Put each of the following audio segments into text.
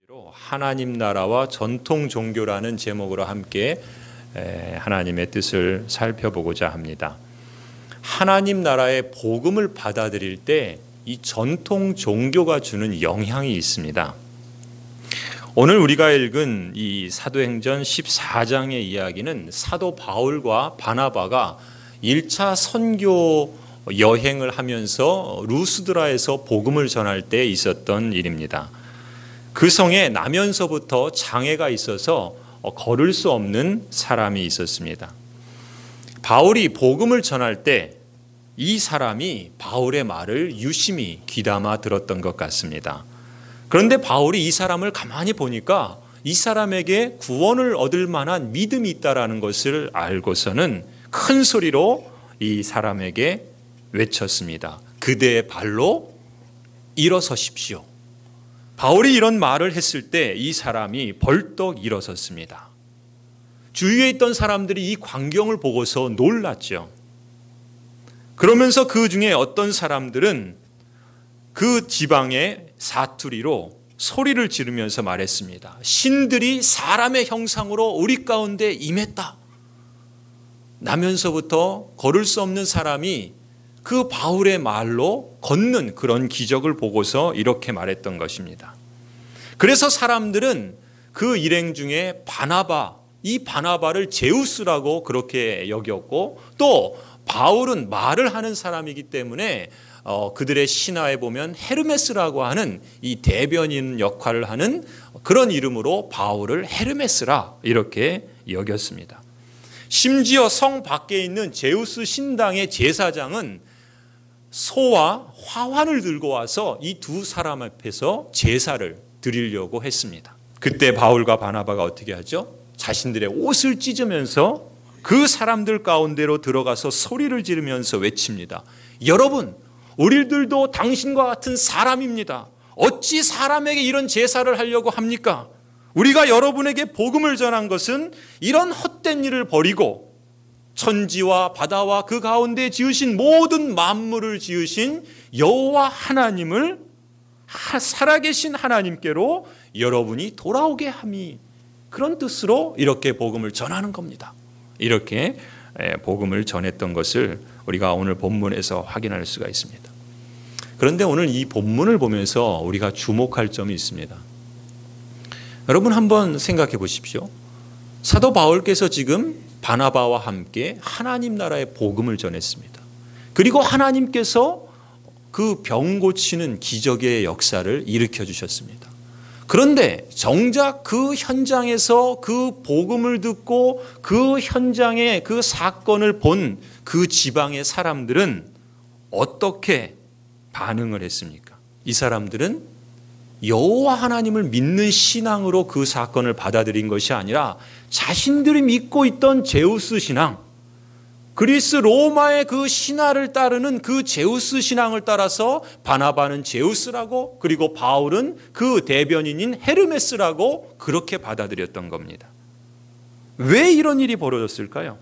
하나님 나라와 전통 종교라는 제목으로 함께 하나님의 뜻을 살펴보고자 합니다. 하나님 나라의 복음을 받아들일 때 이 전통 종교가 주는 영향이 있습니다. 오늘 우리가 읽은 이 사도행전 14장의 이야기는 사도 바울과 바나바가 1차 선교 여행을 하면서 루스드라에서 복음을 전할 때 있었던 일입니다. 그 성에 나면서부터 장애가 있어서 걸을 수 없는 사람이 있었습니다. 바울이 복음을 전할 때 이 사람이 바울의 말을 유심히 귀담아 들었던 것 같습니다. 그런데 바울이 이 사람을 가만히 보니까 이 사람에게 구원을 얻을 만한 믿음이 있다라는 것을 알고서는 큰 소리로 이 사람에게 외쳤습니다. 그대의 발로 일어서십시오. 바울이 이런 말을 했을 때 이 사람이 벌떡 일어섰습니다. 주위에 있던 사람들이 이 광경을 보고서 놀랐죠. 그러면서 그 중에 어떤 사람들은 그 지방의 사투리로 소리를 지르면서 말했습니다. 신들이 사람의 형상으로 우리 가운데 임했다. 나면서부터 걸을 수 없는 사람이 그 바울의 말로 걷는 그런 기적을 보고서 이렇게 말했던 것입니다. 그래서 사람들은 그 일행 중에 이 바나바를 제우스라고 그렇게 여겼고, 또 바울은 말을 하는 사람이기 때문에 그들의 신화에 보면 헤르메스라고 하는 이 대변인 역할을 하는 그런 이름으로 바울을 헤르메스라 이렇게 여겼습니다. 심지어 성 밖에 있는 제우스 신당의 제사장은 소와 화환을 들고 와서 이 두 사람 앞에서 제사를 드리려고 했습니다. 그때 바울과 바나바가 어떻게 하죠? 자신들의 옷을 찢으면서 그 사람들 가운데로 들어가서 소리를 지르면서 외칩니다. 여러분, 우리들도 당신과 같은 사람입니다. 어찌 사람에게 이런 제사를 하려고 합니까? 우리가 여러분에게 복음을 전한 것은 이런 헛된 일을 버리고 천지와 바다와 그 가운데 지으신 모든 만물을 지으신 여호와 하나님을 살아계신 하나님께로 여러분이 돌아오게 함이, 그런 뜻으로 이렇게 복음을 전하는 겁니다. 이렇게 복음을 전했던 것을 우리가 오늘 본문에서 확인할 수가 있습니다. 그런데 오늘 이 본문을 보면서 우리가 주목할 점이 있습니다. 여러분 한번 생각해 보십시오. 사도 바울께서 지금 바나바와 함께 하나님 나라의 복음을 전했습니다. 그리고 하나님께서 그 병 고치는 기적의 역사를 일으켜 주셨습니다. 그런데 정작 그 현장에서 그 복음을 듣고 그 현장의 그 사건을 본 그 지방의 사람들은 어떻게 반응을 했습니까? 이 사람들은 여호와 하나님을 믿는 신앙으로 그 사건을 받아들인 것이 아니라 자신들이 믿고 있던 제우스 신앙, 그리스 로마의 그 신화를 따르는 그 제우스 신앙을 따라서 바나바는 제우스라고, 그리고 바울은 그 대변인인 헤르메스라고 그렇게 받아들였던 겁니다. 왜 이런 일이 벌어졌을까요?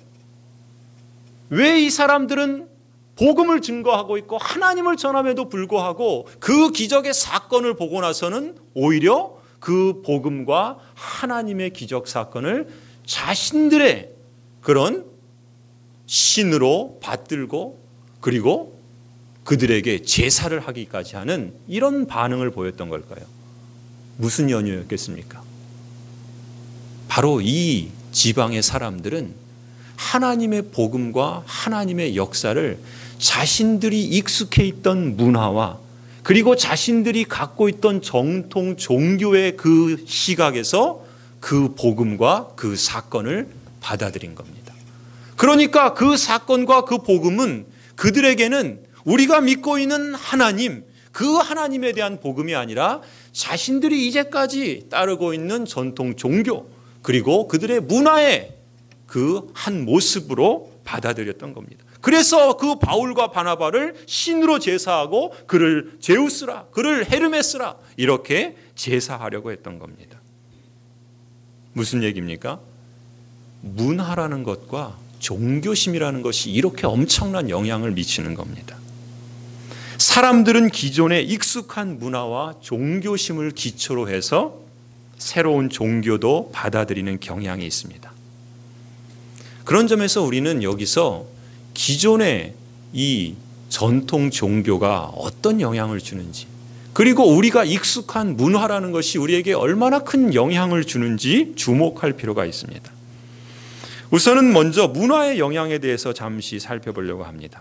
왜 이 사람들은 복음을 증거하고 있고 하나님을 전함에도 불구하고 그 기적의 사건을 보고 나서는 오히려 그 복음과 하나님의 기적 사건을 자신들의 그런 신으로 받들고 그리고 그들에게 제사를 하기까지 하는 이런 반응을 보였던 걸까요? 무슨 연유였겠습니까? 바로 이 지방의 사람들은 하나님의 복음과 하나님의 역사를 자신들이 익숙해 있던 문화와 그리고 자신들이 갖고 있던 정통 종교의 그 시각에서 그 복음과 그 사건을 받아들인 겁니다. 그러니까 그 사건과 그 복음은 그들에게는 우리가 믿고 있는 하나님, 그 하나님에 대한 복음이 아니라 자신들이 이제까지 따르고 있는 전통 종교, 그리고 그들의 문화의 그 한 모습으로 받아들였던 겁니다. 그래서 그 바울과 바나바를 신으로 제사하고 그를 제우스라, 그를 헤르메스라 이렇게 제사하려고 했던 겁니다. 무슨 얘기입니까? 문화라는 것과 종교심이라는 것이 이렇게 엄청난 영향을 미치는 겁니다. 사람들은 기존의 익숙한 문화와 종교심을 기초로 해서 새로운 종교도 받아들이는 경향이 있습니다. 그런 점에서 우리는 여기서 기존의 이 전통 종교가 어떤 영향을 주는지, 그리고 우리가 익숙한 문화라는 것이 우리에게 얼마나 큰 영향을 주는지 주목할 필요가 있습니다. 우선은 먼저 문화의 영향에 대해서 잠시 살펴보려고 합니다.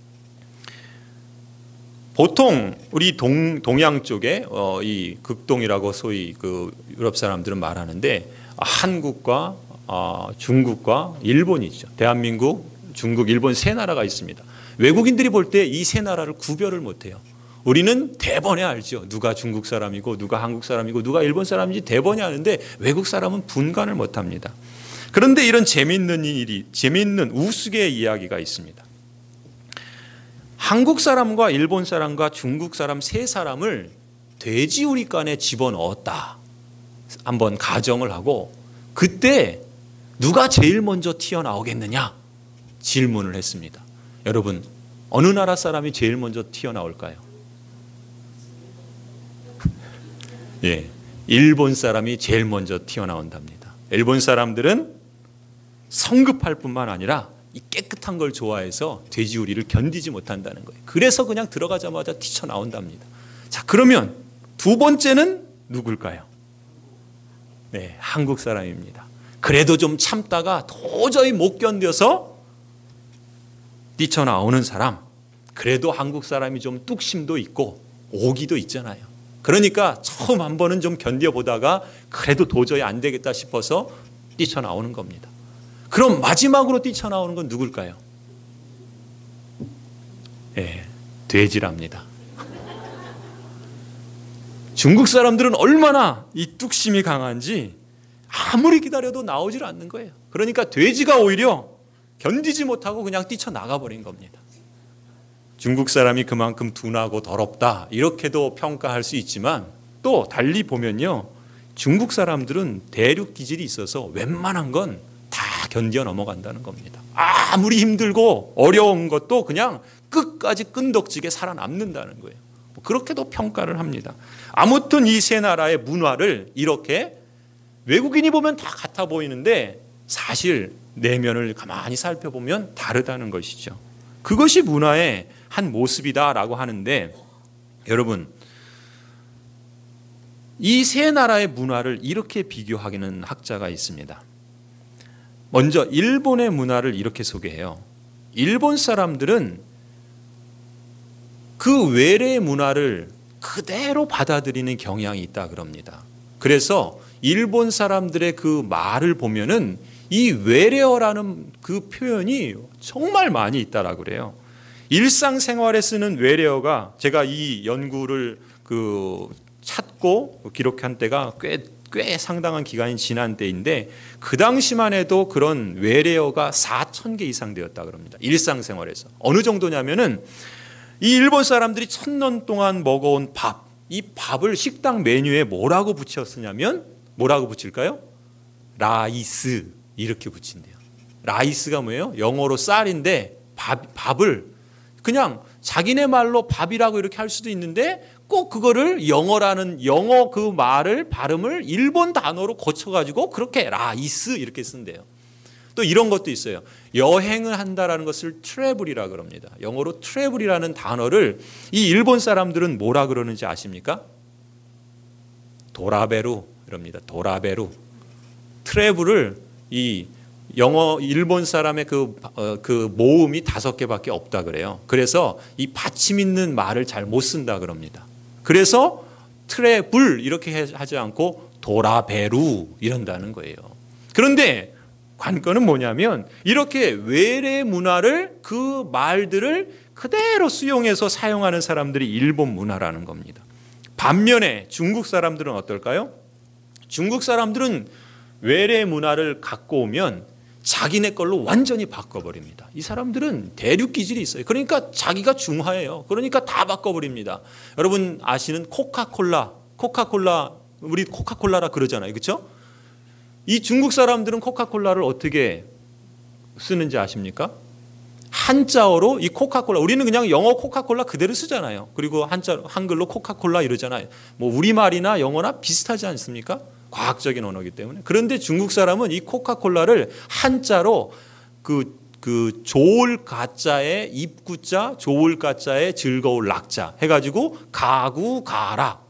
보통 우리 동양 쪽에 이 극동이라고 소위 그 유럽 사람들은 말하는데, 한국과 중국과 일본이 있죠. 대한민국, 중국, 일본 세 나라가 있습니다. 외국인들이 볼 때 이 세 나라를 구별을 못해요. 우리는 대번에 알죠. 누가 중국 사람이고 누가 한국 사람이고 누가 일본 사람인지 대번에 아는데, 외국 사람은 분간을 못합니다. 그런데 이런 재미있는 우스개의 이야기가 있습니다. 한국 사람과 일본 사람과 중국 사람 세 사람을 돼지우리간에 집어넣었다. 한번 가정을 하고, 그때 누가 제일 먼저 튀어나오겠느냐 질문을 했습니다. 여러분, 어느 나라 사람이 제일 먼저 튀어나올까요? 예, 일본 사람이 제일 먼저 튀어나온답니다. 일본 사람들은 성급할 뿐만 아니라 이 깨끗한 걸 좋아해서 돼지우리를 견디지 못한다는 거예요. 그래서 그냥 들어가자마자 튀쳐나온답니다. 자, 그러면 두 번째는 누굴까요? 네, 한국 사람입니다. 그래도 좀 참다가 도저히 못 견뎌서 뛰쳐나오는 사람, 그래도 한국 사람이 좀 뚝심도 있고 오기도 있잖아요. 그러니까 처음 한 번은 좀 견뎌보다가 그래도 도저히 안 되겠다 싶어서 뛰쳐나오는 겁니다. 그럼 마지막으로 뛰쳐나오는 건 누굴까요? 예, 돼지랍니다. 중국 사람들은 얼마나 이 뚝심이 강한지 아무리 기다려도 나오질 않는 거예요. 그러니까 돼지가 오히려 견디지 못하고 그냥 뛰쳐나가 버린 겁니다. 중국 사람이 그만큼 둔하고 더럽다, 이렇게도 평가할 수 있지만, 또 달리 보면요, 중국 사람들은 대륙 기질이 있어서 웬만한 건 다 견뎌 넘어간다는 겁니다. 아무리 힘들고 어려운 것도 그냥 끝까지 끈덕지게 살아남는다는 거예요. 그렇게도 평가를 합니다. 아무튼 이 세 나라의 문화를 이렇게 외국인이 보면 다 같아 보이는데, 사실 내면을 가만히 살펴보면 다르다는 것이죠. 그것이 문화의 한 모습이다라고 하는데, 여러분, 이 세 나라의 문화를 이렇게 비교하기는 학자가 있습니다. 먼저 일본의 문화를 이렇게 소개해요. 일본 사람들은 그 외래의 문화를 그대로 받아들이는 경향이 있다 그럽니다. 그래서 일본 사람들의 그 말을 보면은 이 외래어라는 그 표현이 정말 많이 있다라고 그래요. 일상생활에 쓰는 외래어가, 제가 이 연구를 찾고 기록한 때가 꽤 상당한 기간이 지난 때인데, 그 당시만 해도 그런 외래어가 4,000개 이상 되었다 그럽니다. 일상생활에서. 어느 정도냐면은 이 일본 사람들이 1,000년 동안 먹어온 밥, 이 밥을 식당 메뉴에 뭐라고 붙였으냐면, 뭐라고 붙일까요? 라이스, 이렇게 붙인대요. 라이스가 뭐예요? 영어로 쌀인데 밥을 그냥 자기네 말로 밥이라고 이렇게 할 수도 있는데, 꼭 그거를 영어 그 말을 발음을 일본 단어로 고쳐가지고 그렇게 라이스 이렇게 쓴대요. 또 이런 것도 있어요. 여행을 한다라는 것을 트래블이라 그럽니다. 영어로 트래블이라는 단어를 이 일본 사람들은 뭐라 그러는지 아십니까? 도라베루 이럽니다. 도라베루. 트래블을 이 영어 일본 사람의 그 모음이 5개밖에 없다 그래요. 그래서 이 받침 있는 말을 잘 못 쓴다 그럽니다. 그래서 트래블 이렇게 하지 않고 도라베루 이런다는 거예요. 그런데 관건은 뭐냐면, 이렇게 외래 문화를, 그 말들을 그대로 수용해서 사용하는 사람들이 일본 문화라는 겁니다. 반면에 중국 사람들은 어떨까요? 중국 사람들은 외래 문화를 갖고 오면 자기네 걸로 완전히 바꿔버립니다. 이 사람들은 대륙 기질이 있어요. 그러니까 자기가 중화예요. 그러니까 다 바꿔버립니다. 여러분 아시는 코카콜라, 우리 코카콜라라 그러잖아요. 그렇죠? 이 중국 사람들은 코카콜라를 어떻게 쓰는지 아십니까? 한자어로 이 코카콜라, 우리는 그냥 영어 코카콜라 그대로 쓰잖아요. 그리고 한글로 코카콜라 이러잖아요. 뭐 우리말이나 영어나 비슷하지 않습니까? 과학적인 언어이기 때문에. 그런데 중국 사람은 이 코카콜라를 한자로 그 좋을 가자에 입구자, 좋을 가자에 즐거울 낙자 해가지고 가구가락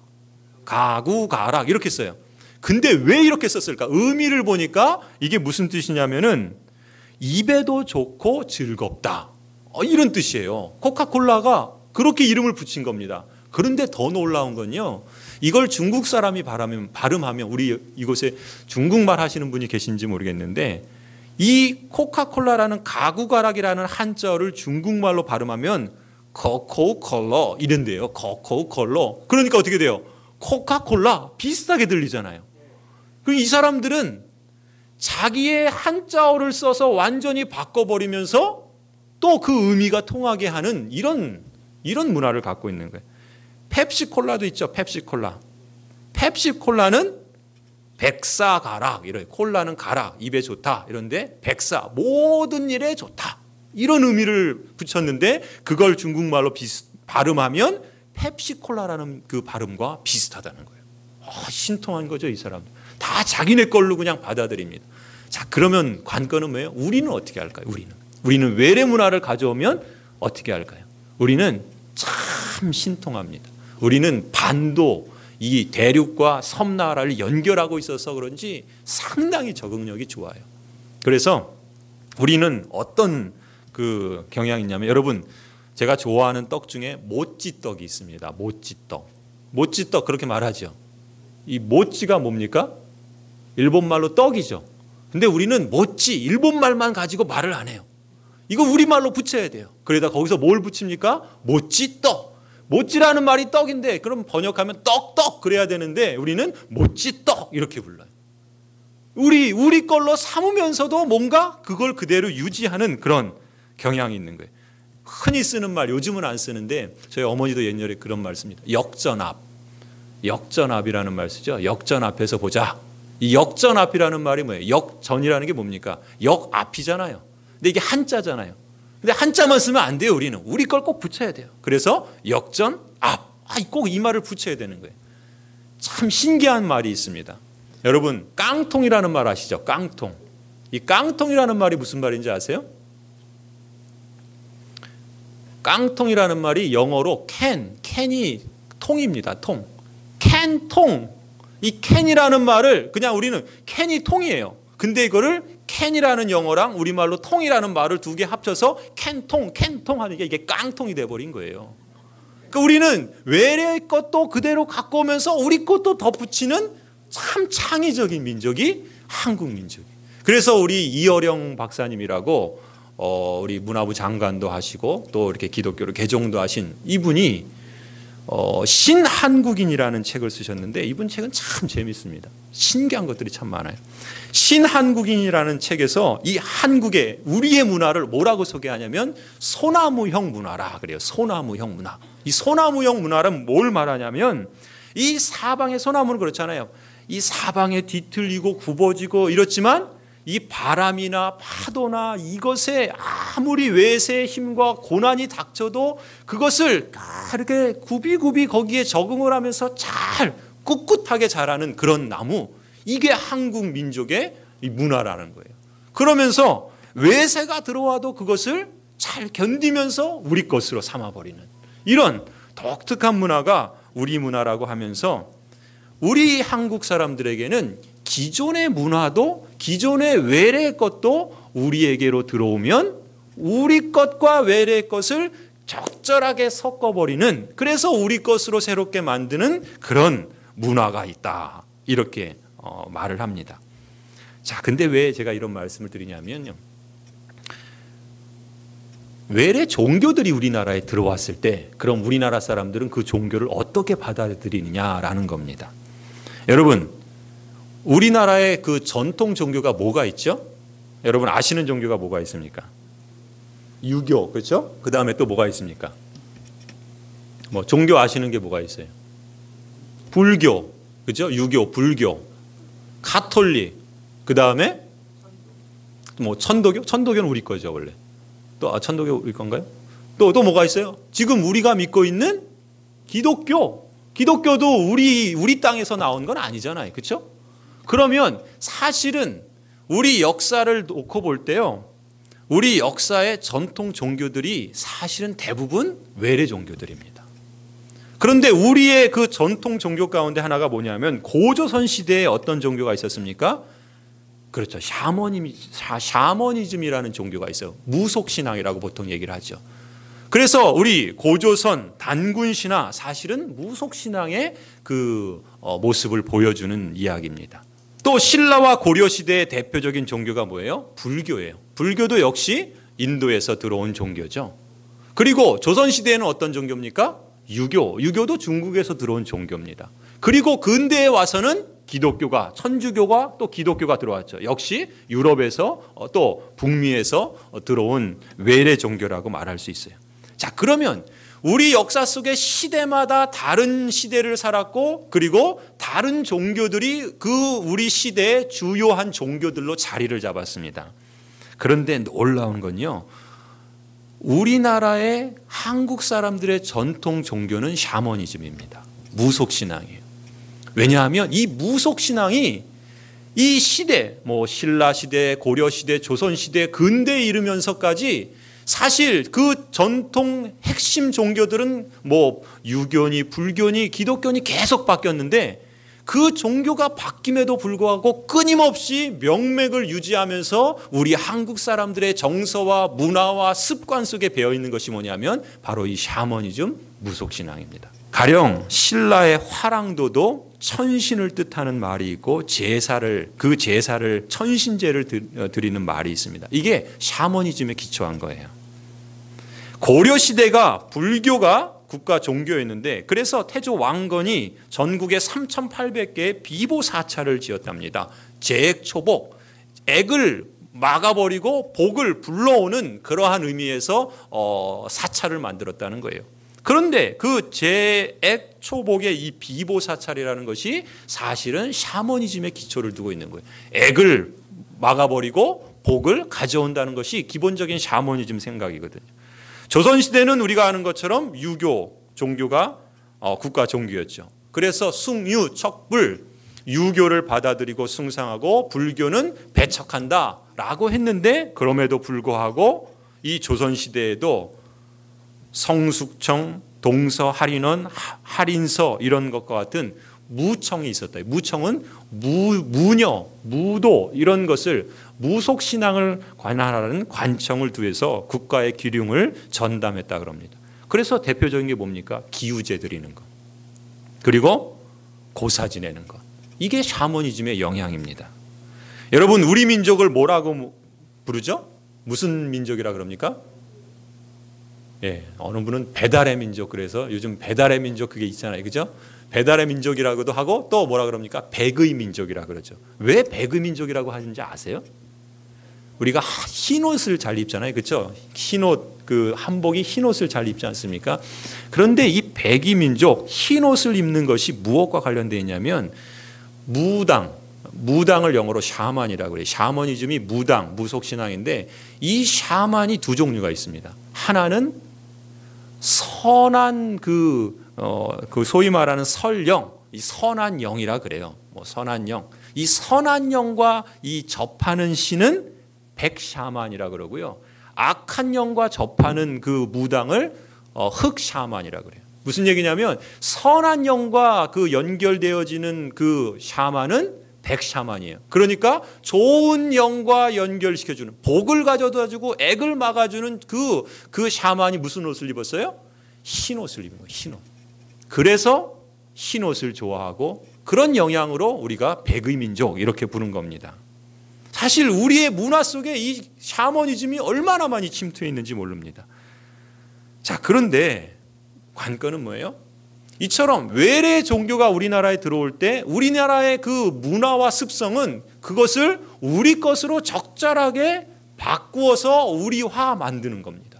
이렇게 써요. 근데 왜 이렇게 썼을까? 의미를 보니까 이게 무슨 뜻이냐면은 입에도 좋고 즐겁다, 이런 뜻이에요. 코카콜라가 그렇게 이름을 붙인 겁니다. 그런데 더 놀라운 건요, 이걸 중국 사람이 발음하면, 우리 이곳에 중국말 하시는 분이 계신지 모르겠는데, 이 코카콜라라는 가구가락이라는 한자어를 중국말로 발음하면 코코콜러 이런데요. 코코콜러. 그러니까 어떻게 돼요? 코카콜라 비슷하게 들리잖아요. 그럼 이 사람들은 자기의 한자어를 써서 완전히 바꿔버리면서 또 그 의미가 통하게 하는 이런 문화를 갖고 있는 거예요. 펩시콜라도 있죠. 펩시콜라. 펩시콜라는 백사 가락, 이래요. 콜라는 가락, 입에 좋다. 이런데 백사, 모든 일에 좋다, 이런 의미를 붙였는데 그걸 중국말로 발음하면 펩시콜라라는 그 발음과 비슷하다는 거예요. 신통한 거죠, 이 사람들. 다 자기네 걸로 그냥 받아들입니다. 자, 그러면 관건은 뭐예요? 우리는 어떻게 할까요? 우리는 외래 문화를 가져오면 어떻게 할까요? 우리는 참 신통합니다. 우리는 반도, 이 대륙과 섬나라를 연결하고 있어서 그런지 상당히 적응력이 좋아요. 그래서 우리는 어떤 그 경향이 있냐면, 여러분, 제가 좋아하는 떡 중에 모찌떡이 있습니다. 모찌떡 그렇게 말하죠. 이 모찌가 뭡니까? 일본말로 떡이죠. 근데 우리는 모찌, 일본말만 가지고 말을 안 해요. 이거 우리말로 붙여야 돼요. 그러다 거기서 뭘 붙입니까? 모찌떡. 모찌라는 말이 떡인데 그럼 번역하면 떡 그래야 되는데 우리는 모찌떡 이렇게 불러요. 우리 걸로 삼으면서도 뭔가 그걸 그대로 유지하는 그런 경향이 있는 거예요. 흔히 쓰는 말, 요즘은 안 쓰는데 저희 어머니도 옛날에 그런 말 씁니다. 역전압이라는 말 쓰죠. 역전압해서 보자. 이 역전압이라는 말이 뭐예요? 역전이라는 게 뭡니까? 역앞이잖아요. 근데 이게 한자잖아요. 근데 한자만 쓰면 안 돼요. 우리 걸 꼭 붙여야 돼요. 그래서 역전, 앞, 꼭 이 말을 붙여야 되는 거예요. 참 신기한 말이 있습니다. 여러분, 깡통이라는 말 아시죠? 깡통. 이 깡통이라는 말이 무슨 말인지 아세요? 깡통이라는 말이 영어로 캔이 통입니다. 캔통. 이 캔이라는 말을 그냥 우리는 캔이 통이에요. 근데 이거를 캔이라는 영어랑 우리말로 통이라는 말을 두 개 합쳐서 캔통 하는 게 이게 깡통이 돼버린 거예요. 그러니까 우리는 외래 것도 그대로 갖고 오면서 우리 것도 덧붙이는 참 창의적인 민족이 한국 민족이에요. 그래서 우리 이어령 박사님이라고 우리 문화부 장관도 하시고 또 이렇게 기독교를 개종도 하신 이분이 신한국인이라는 책을 쓰셨는데 이분 책은 참 재밌습니다. 신기한 것들이 참 많아요. 신한국인이라는 책에서 이 한국의 우리의 문화를 뭐라고 소개하냐면 소나무형 문화라 그래요. 소나무형 문화. 이 소나무형 문화는 뭘 말하냐면 이 사방의 소나무는 그렇잖아요. 이 사방에 뒤틀리고 굽어지고 이렇지만 이 바람이나 파도나 이것에 아무리 외세의 힘과 고난이 닥쳐도 그것을 이렇게 굽이굽이 거기에 적응을 하면서 잘 꿋꿋하게 자라는 그런 나무, 이게 한국 민족의 문화라는 거예요. 그러면서 외세가 들어와도 그것을 잘 견디면서 우리 것으로 삼아버리는 이런 독특한 문화가 우리 문화라고 하면서 우리 한국 사람들에게는 기존의 문화도 기존의 외래 것도 우리에게로 들어오면 우리 것과 외래 것을 적절하게 섞어버리는, 그래서 우리 것으로 새롭게 만드는 그런 문화가 있다, 이렇게 말을 합니다. 자, 근데 왜 제가 이런 말씀을 드리냐면요, 외래 종교들이 우리나라에 들어왔을 때 그럼 우리나라 사람들은 그 종교를 어떻게 받아들이느냐라는 겁니다. 여러분, 우리나라의 그 전통 종교가 뭐가 있죠? 여러분 아시는 종교가 뭐가 있습니까? 유교, 그렇죠? 그 다음에 또 뭐가 있습니까? 뭐 종교 아시는 게 뭐가 있어요? 불교, 그렇죠? 유교, 불교, 가톨릭, 그 다음에 뭐 천도교? 천도교는 우리 거죠 원래. 또 천도교 우리 건가요? 또 뭐가 있어요? 지금 우리가 믿고 있는 기독교. 기독교도 우리 땅에서 나온 건 아니잖아요, 그렇죠? 그러면 사실은 우리 역사를 놓고 볼 때요, 우리 역사의 전통 종교들이 사실은 대부분 외래 종교들입니다. 그런데 우리의 그 전통 종교 가운데 하나가 뭐냐면 고조선 시대에 어떤 종교가 있었습니까? 그렇죠. 샤머니즘이라는 종교가 있어요. 무속신앙이라고 보통 얘기를 하죠. 그래서 우리 고조선 단군신화 사실은 무속신앙의 그 모습을 보여주는 이야기입니다. 또 신라와 고려 시대의 대표적인 종교가 뭐예요? 불교예요. 불교도 역시 인도에서 들어온 종교죠. 그리고 조선 시대에는 어떤 종교입니까? 유교도 중국에서 들어온 종교입니다. 그리고 근대에 와서는 기독교가, 천주교가 또 기독교가 들어왔죠. 역시 유럽에서 또 북미에서 들어온 외래 종교라고 말할 수 있어요. 자, 그러면 우리 역사 속에 시대마다 다른 시대를 살았고, 그리고 다른 종교들이 그 우리 시대의 주요한 종교들로 자리를 잡았습니다. 그런데 놀라운 건요, 우리나라의 한국 사람들의 전통 종교는 샤머니즘입니다. 무속신앙이에요. 왜냐하면 이 무속신앙이 이 시대, 신라시대, 고려시대, 조선시대, 근대에 이르면서까지 사실 그 전통 핵심 종교들은 유교니 불교니 기독교니 계속 바뀌었는데, 그 종교가 바뀜에도 불구하고 끊임없이 명맥을 유지하면서 우리 한국 사람들의 정서와 문화와 습관 속에 배어있는 것이 뭐냐면 바로 이 샤머니즘, 무속신앙입니다. 가령 신라의 화랑도도 천신을 뜻하는 말이 있고 그 제사를 천신제를 드리는 말이 있습니다. 이게 샤머니즘에 기초한 거예요. 고려시대가 불교가 국가 종교였는데, 그래서 태조 왕건이 전국에 3,800개의 비보사찰을 지었답니다. 제액초복, 액을 막아버리고 복을 불러오는 그러한 의미에서 사찰을 만들었다는 거예요. 그런데 그 제액초복의 이 비보사찰이라는 것이 사실은 샤머니즘의 기초를 두고 있는 거예요. 액을 막아버리고 복을 가져온다는 것이 기본적인 샤머니즘 생각이거든요. 조선시대는 우리가 아는 것처럼 유교 종교가 국가 종교였죠. 그래서 숭유, 척불, 유교를 받아들이고 숭상하고 불교는 배척한다라고 했는데, 그럼에도 불구하고 이 조선시대에도 성숙청, 동서, 할인원, 할인서 이런 것과 같은 무청이 있었다. 무청은 무녀, 무도 이런 것을 무속신앙을 관할하는 관청을 두어서 국가의 기륭을 전담했다 그럽니다. 그래서 대표적인 게 뭡니까? 기우제 드리는 것, 그리고 고사 지내는 것. 이게 샤머니즘의 영향입니다. 여러분, 우리 민족을 뭐라고 부르죠? 무슨 민족이라 그럽니까? 어느 분은 배달의 민족, 그래서 요즘 배달의 민족 그게 있잖아요. 그죠? 배달의 민족이라고도 하고 또 뭐라 그럽니까? 백의 민족이라 그러죠. 왜 백의 민족이라고 하는지 아세요? 우리가 흰 옷을 잘 입잖아요. 그렇죠? 흰 옷, 그 한복이 흰 옷을 잘 입지 않습니까? 그런데 이 백의 민족, 흰 옷을 입는 것이 무엇과 관련되어 있냐면 무당을 영어로 샤만이라고 그래요. 샤머니즘이 무속신앙인데, 이 샤만이 두 종류가 있습니다. 하나는 선한 그 소위 말하는 설령, 이 선한 영이라 그래요. 선한 영. 이 선한 영과 이 접하는 신은 백샤만이라 그러고요. 악한 영과 접하는 그 무당을 흑샤만이라 그래요. 무슨 얘기냐면 선한 영과 그 연결되어지는 그 샤만은 백샤만이에요. 그러니까 좋은 영과 연결시켜주는, 복을 가져다 주고 액을 막아주는 그 샤만이 무슨 옷을 입었어요? 흰 옷을 입은 거예요. 흰 옷. 그래서 흰 옷을 좋아하고, 그런 영향으로 우리가 백의 민족 이렇게 부른 겁니다. 사실 우리의 문화 속에 이 샤머니즘이 얼마나 많이 침투해 있는지 모릅니다. 자, 그런데 관건은 뭐예요? 이처럼 외래 종교가 우리나라에 들어올 때 우리나라의 그 문화와 습성은 그것을 우리 것으로 적절하게 바꾸어서 우리화 만드는 겁니다.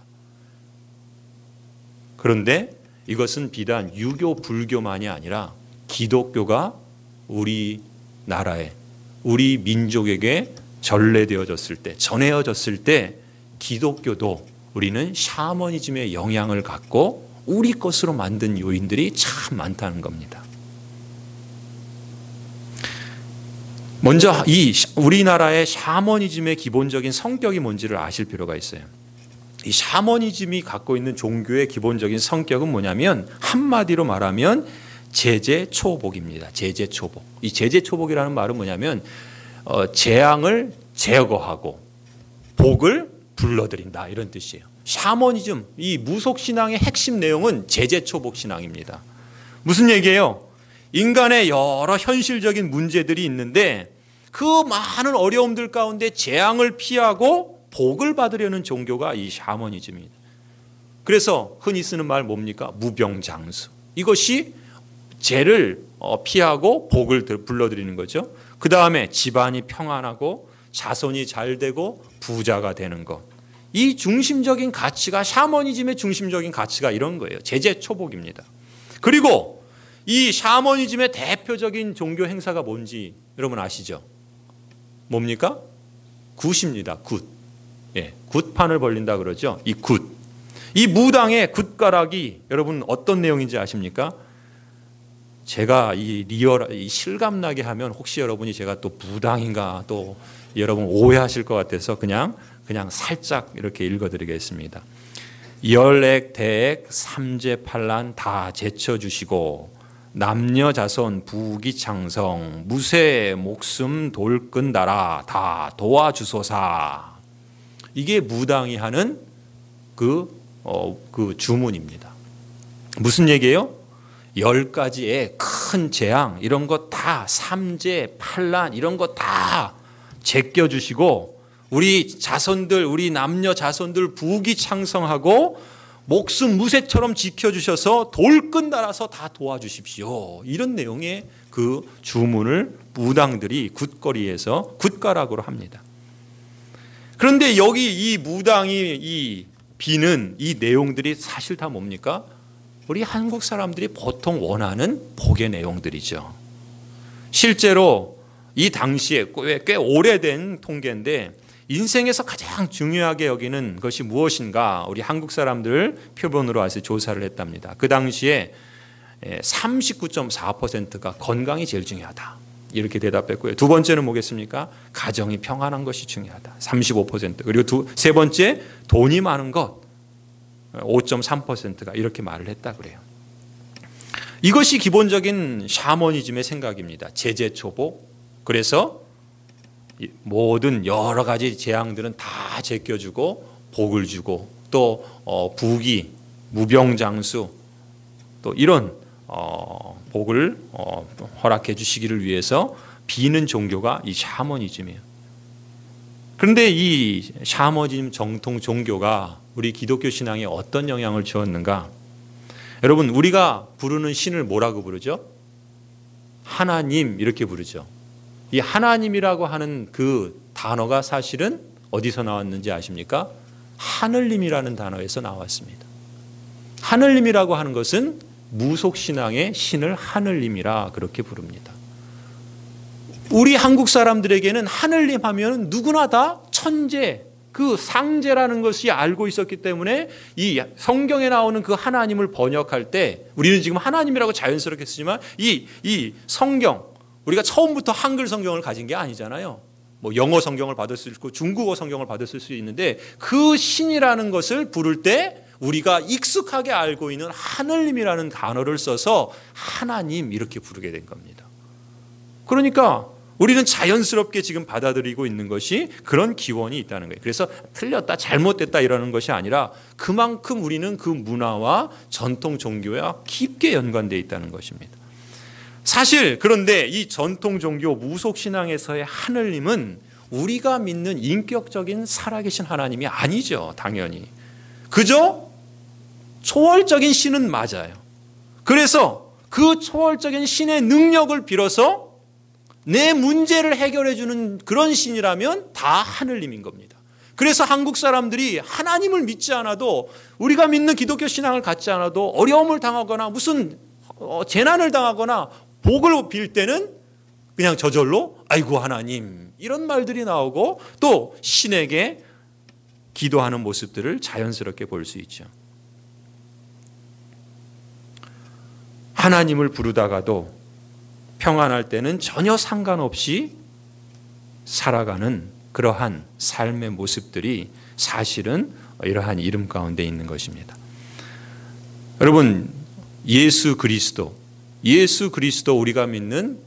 그런데 이것은 비단 유교, 불교만이 아니라 기독교가 우리나라에, 우리 민족에게 전해어졌을 때 기독교도 우리는 샤머니즘의 영향을 갖고 우리 것으로 만든 요인들이 참 많다는 겁니다. 먼저 이 우리나라의 샤머니즘의 기본적인 성격이 뭔지를 아실 필요가 있어요. 이 샤머니즘이 갖고 있는 종교의 기본적인 성격은 뭐냐면 한마디로 말하면 제재초복입니다. 제재초복. 이 제재초복이라는 말은 뭐냐면 재앙을 제거하고 복을 불러들인다 이런 뜻이에요. 샤머니즘, 이 무속신앙의 핵심 내용은 제재초복 신앙입니다. 무슨 얘기예요? 인간의 여러 현실적인 문제들이 있는데 그 많은 어려움들 가운데 재앙을 피하고 복을 받으려는 종교가 이 샤머니즘입니다. 그래서 흔히 쓰는 말 뭡니까? 무병장수. 이것이 죄를 피하고 복을 불러들이는 거죠. 그 다음에 집안이 평안하고 자손이 잘 되고 부자가 되는 것. 이 중심적인 가치가 샤머니즘의 중심적인 가치가 이런 거예요. 제재초복입니다. 그리고 이 샤머니즘의 대표적인 종교 행사가 뭔지 여러분 아시죠? 뭡니까? 굿입니다. 굿. 예, 굿판을 벌린다 그러죠. 이 굿. 이 무당의 굿가락이 여러분 어떤 내용인지 아십니까? 제가 이 실감나게 하면 혹시 여러분이 제가 또 무당인가 또 여러분 오해하실 것 같아서 그냥 살짝 이렇게 읽어드리겠습니다. 열액 대액 삼재팔란 다 제쳐주시고 남녀 자손 부귀창성 무쇠 목숨 돌끈 달아 다 도와주소사. 이게 무당이 하는 그 주문입니다. 무슨 얘기예요? 10가지의 큰 재앙 이런 거 다 삼재 팔란 이런 거 다 제껴주시고 우리 자손들 우리 남녀 자손들 부귀창성하고 목숨 무쇠처럼 지켜주셔서 돌끈 달아서 다 도와주십시오. 이런 내용의 그 주문을 무당들이 굿거리에서 굿가락으로 합니다. 그런데 여기 이 무당이 이 비는 이 내용들이 사실 다 뭡니까? 우리 한국 사람들이 보통 원하는 복의 내용들이죠. 실제로 이 당시에 꽤 오래된 통계인데 인생에서 가장 중요하게 여기는 것이 무엇인가 우리 한국 사람들 표본으로 와서 조사를 했답니다. 그 당시에 39.4%가 건강이 제일 중요하다. 이렇게 대답했고요. 두 번째는 뭐겠습니까? 가정이 평안한 것이 중요하다. 35%. 그리고 세 번째 돈이 많은 것 5.3%가 이렇게 말을 했다 그래요. 이것이 기본적인 샤머니즘의 생각입니다. 제재초복. 그래서 모든 여러 가지 재앙들은 다 제껴주고 복을 주고 또 부귀, 무병장수 또 이런 복을 허락해 주시기를 위해서 비는 종교가 이 샤머니즘이에요. 그런데 이 샤머니즘 정통 종교가 우리 기독교 신앙에 어떤 영향을 주었는가? 여러분 우리가 부르는 신을 뭐라고 부르죠? 하나님 이렇게 부르죠. 이 하나님이라고 하는 그 단어가 사실은 어디서 나왔는지 아십니까? 하늘님이라는 단어에서 나왔습니다. 하늘님이라고 하는 것은 무속신앙의 신을 하늘님이라 그렇게 부릅니다. 우리 한국 사람들에게는 하늘님 하면 누구나 다 천재, 그 상제라는 것이 알고 있었기 때문에 이 성경에 나오는 그 하나님을 번역할 때 우리는 지금 하나님이라고 자연스럽게 쓰지만 이 성경 우리가 처음부터 한글 성경을 가진 게 아니잖아요. 뭐 영어 성경을 받을 수 있고 중국어 성경을 받을 수 있는데 그 신이라는 것을 부를 때 우리가 익숙하게 알고 있는 하늘님이라는 단어를 써서 하나님 이렇게 부르게 된 겁니다. 그러니까 우리는 자연스럽게 지금 받아들이고 있는 것이 그런 기원이 있다는 거예요. 그래서 틀렸다 잘못됐다 이러는 것이 아니라 그만큼 우리는 그 문화와 전통 종교와 깊게 연관되어 있다는 것입니다. 사실 그런데 이 전통 종교 무속신앙에서의 하늘님은 우리가 믿는 인격적인 살아계신 하나님이 아니죠. 당연히. 그저 초월적인 신은 맞아요. 그래서 그 초월적인 신의 능력을 빌어서 내 문제를 해결해 주는 그런 신이라면 다 하늘님인 겁니다. 그래서 한국 사람들이 하나님을 믿지 않아도 우리가 믿는 기독교 신앙을 갖지 않아도 어려움을 당하거나 무슨 재난을 당하거나 복을 빌 때는 그냥 저절로 아이고 하나님 이런 말들이 나오고 또 신에게 기도하는 모습들을 자연스럽게 볼 수 있죠. 하나님을 부르다가도 평안할 때는 전혀 상관없이 살아가는 그러한 삶의 모습들이 사실은 이러한 이름 가운데 있는 것입니다. 여러분, 예수 그리스도 우리가 믿는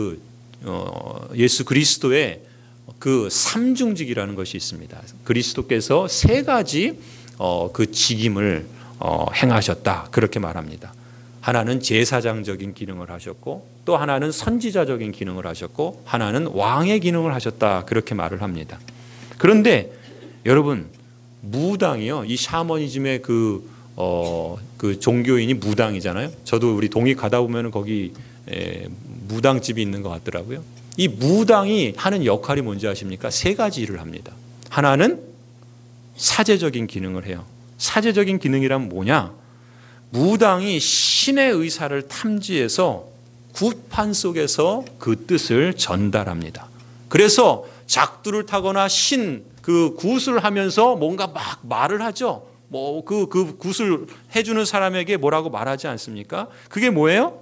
예수 그리스도의 그 삼중직이라는 것이 있습니다. 그리스도께서 세 가지 그 직임을 행하셨다, 그렇게 말합니다. 하나는 제사장적인 기능을 하셨고, 또 하나는 선지자적인 기능을 하셨고, 하나는 왕의 기능을 하셨다, 그렇게 말을 합니다. 그런데 여러분, 무당이요, 이 샤머니즘의 그 종교인이 무당이잖아요. 저도 우리 동이 가다 보면 거기 무당집이 있는 것 같더라고요. 이 무당이 하는 역할이 뭔지 아십니까? 세 가지 일을 합니다. 하나는 사제적인 기능을 해요. 사제적인 기능이란 뭐냐? 무당이 신의 의사를 탐지해서 굿판 속에서 그 뜻을 전달합니다. 그래서 작두를 타거나 그 굿을 하면서 뭔가 막 말을 하죠. 그 굿을 해주는 사람에게 뭐라고 말하지 않습니까? 그게 뭐예요?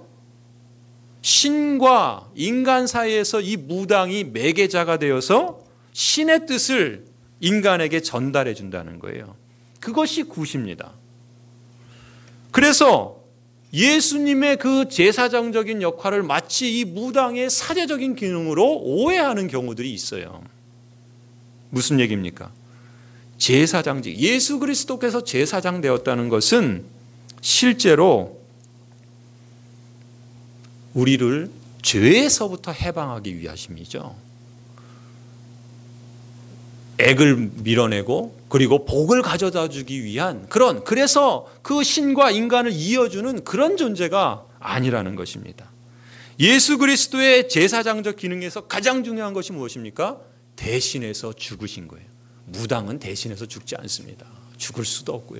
신과 인간 사이에서 이 무당이 매개자가 되어서 신의 뜻을 인간에게 전달해 준다는 거예요. 그것이 굿입니다. 그래서 예수님의 그 제사장적인 역할을 마치 이 무당의 사제적인 기능으로 오해하는 경우들이 있어요. 무슨 얘기입니까? 제사장직, 예수 그리스도께서 제사장 되었다는 것은 실제로 우리를 죄에서부터 해방하기 위하심이죠. 액을 밀어내고 그리고 복을 가져다 주기 위한 그래서 그 신과 인간을 이어주는 그런 존재가 아니라는 것입니다. 예수 그리스도의 제사장적 기능에서 가장 중요한 것이 무엇입니까? 대신해서 죽으신 거예요. 무당은 대신해서 죽지 않습니다. 죽을 수도 없고요.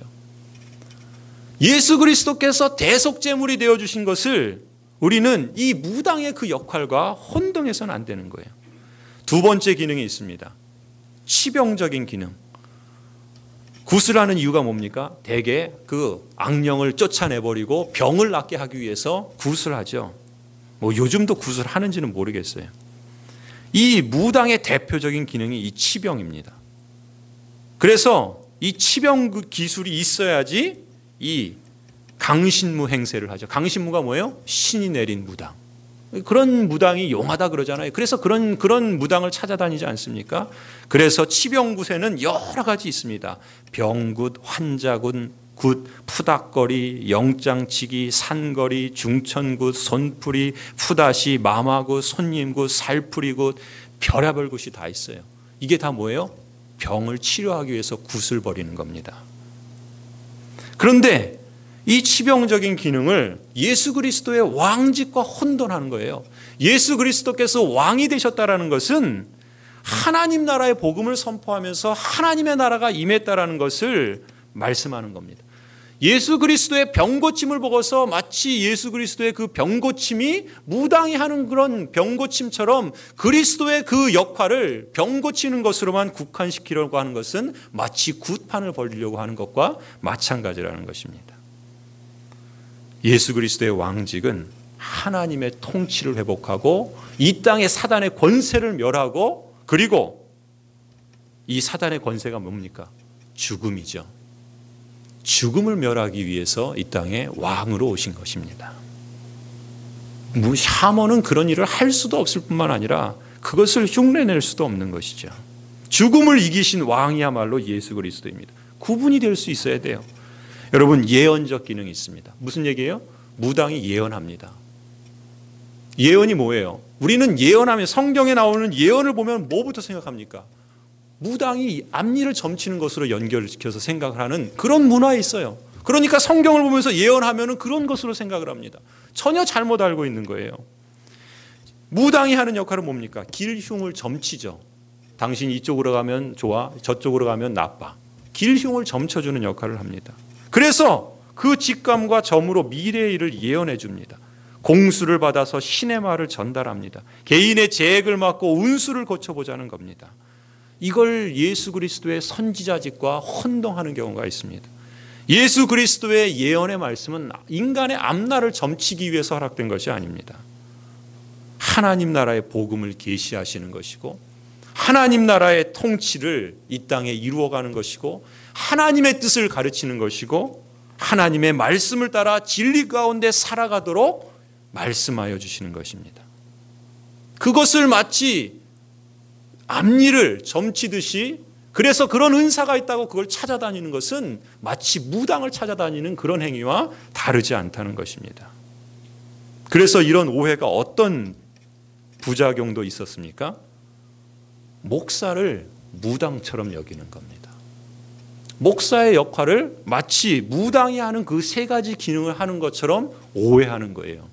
예수 그리스도께서 대속제물이 되어주신 것을 우리는 이 무당의 그 역할과 혼동해서는 안 되는 거예요. 두 번째 기능이 있습니다. 치병적인 기능. 굿을 하는 이유가 뭡니까? 대개 그 악령을 쫓아내버리고 병을 낫게 하기 위해서 굿을 하죠. 요즘도 굿을 하는지는 모르겠어요. 이 무당의 대표적인 기능이 이 치병입니다. 그래서 이 치병 기술이 있어야지 이 강신무 행세를 하죠. 강신무가 뭐예요? 신이 내린 무당. 그런 무당이 용하다 그러잖아요. 그래서 그런 무당을 찾아다니지 않습니까? 그래서 치병굿에는 여러 가지 있습니다. 병굿, 환자굿, 푸닥거리, 영장치기, 산거리, 중천굿, 손풀이, 푸다시, 마마굿, 손님굿, 살풀이굿, 별의별 굿이 다 있어요. 이게 다 뭐예요? 병을 치료하기 위해서 굿을 버리는 겁니다. 그런데 이 치병적인 기능을 예수 그리스도의 왕직과 혼돈하는 거예요. 예수 그리스도께서 왕이 되셨다라는 것은 하나님 나라의 복음을 선포하면서 하나님의 나라가 임했다라는 것을 말씀하는 겁니다. 예수 그리스도의 병고침을 보고서 마치 예수 그리스도의 그 병고침이 무당이 하는 그런 병고침처럼 그리스도의 그 역할을 병고치는 것으로만 국한시키려고 하는 것은 마치 굿판을 벌리려고 하는 것과 마찬가지라는 것입니다. 예수 그리스도의 왕직은 하나님의 통치를 회복하고 이 땅의 사단의 권세를 멸하고, 그리고 이 사단의 권세가 뭡니까? 죽음이죠. 죽음을 멸하기 위해서 이 땅에 왕으로 오신 것입니다. 샤먼은 그런 일을 할 수도 없을 뿐만 아니라 그것을 흉내낼 수도 없는 것이죠. 죽음을 이기신 왕이야말로 예수 그리스도입니다. 구분이 될 수 있어야 돼요. 여러분, 예언적 기능이 있습니다. 무슨 얘기예요? 무당이 예언합니다. 예언이 뭐예요? 우리는 예언하면, 성경에 나오는 예언을 보면 뭐부터 생각합니까? 무당이 앞니를 점치는 것으로 연결시켜서 생각을 하는 그런 문화에 있어요. 그러니까 성경을 보면서 예언하면 그런 것으로 생각을 합니다. 전혀 잘못 알고 있는 거예요. 무당이 하는 역할은 뭡니까? 길흉을 점치죠. 당신 이쪽으로 가면 좋아, 저쪽으로 가면 나빠. 길흉을 점쳐주는 역할을 합니다. 그래서 그 직감과 점으로 미래의 일을 예언해 줍니다. 공수를 받아서 신의 말을 전달합니다. 개인의 재액을 맡고 운수를 고쳐보자는 겁니다. 이걸 예수 그리스도의 선지자직과 혼동하는 경우가 있습니다. 예수 그리스도의 예언의 말씀은 인간의 앞날을 점치기 위해서 허락된 것이 아닙니다. 하나님 나라의 복음을 계시하시는 것이고, 하나님 나라의 통치를 이 땅에 이루어가는 것이고 하나님의 뜻을 가르치는 것이고 하나님의 말씀을 따라 진리 가운데 살아가도록 말씀하여 주시는 것입니다. 그것을 마치 앞니를 점치듯이, 그래서 그런 은사가 있다고 그걸 찾아다니는 것은 마치 무당을 찾아다니는 그런 행위와 다르지 않다는 것입니다. 그래서 이런 오해가 어떤 부작용도 있었습니까? 목사를 무당처럼 여기는 겁니다. 목사의 역할을 마치 무당이 하는 그 세 가지 기능을 하는 것처럼 오해하는 거예요.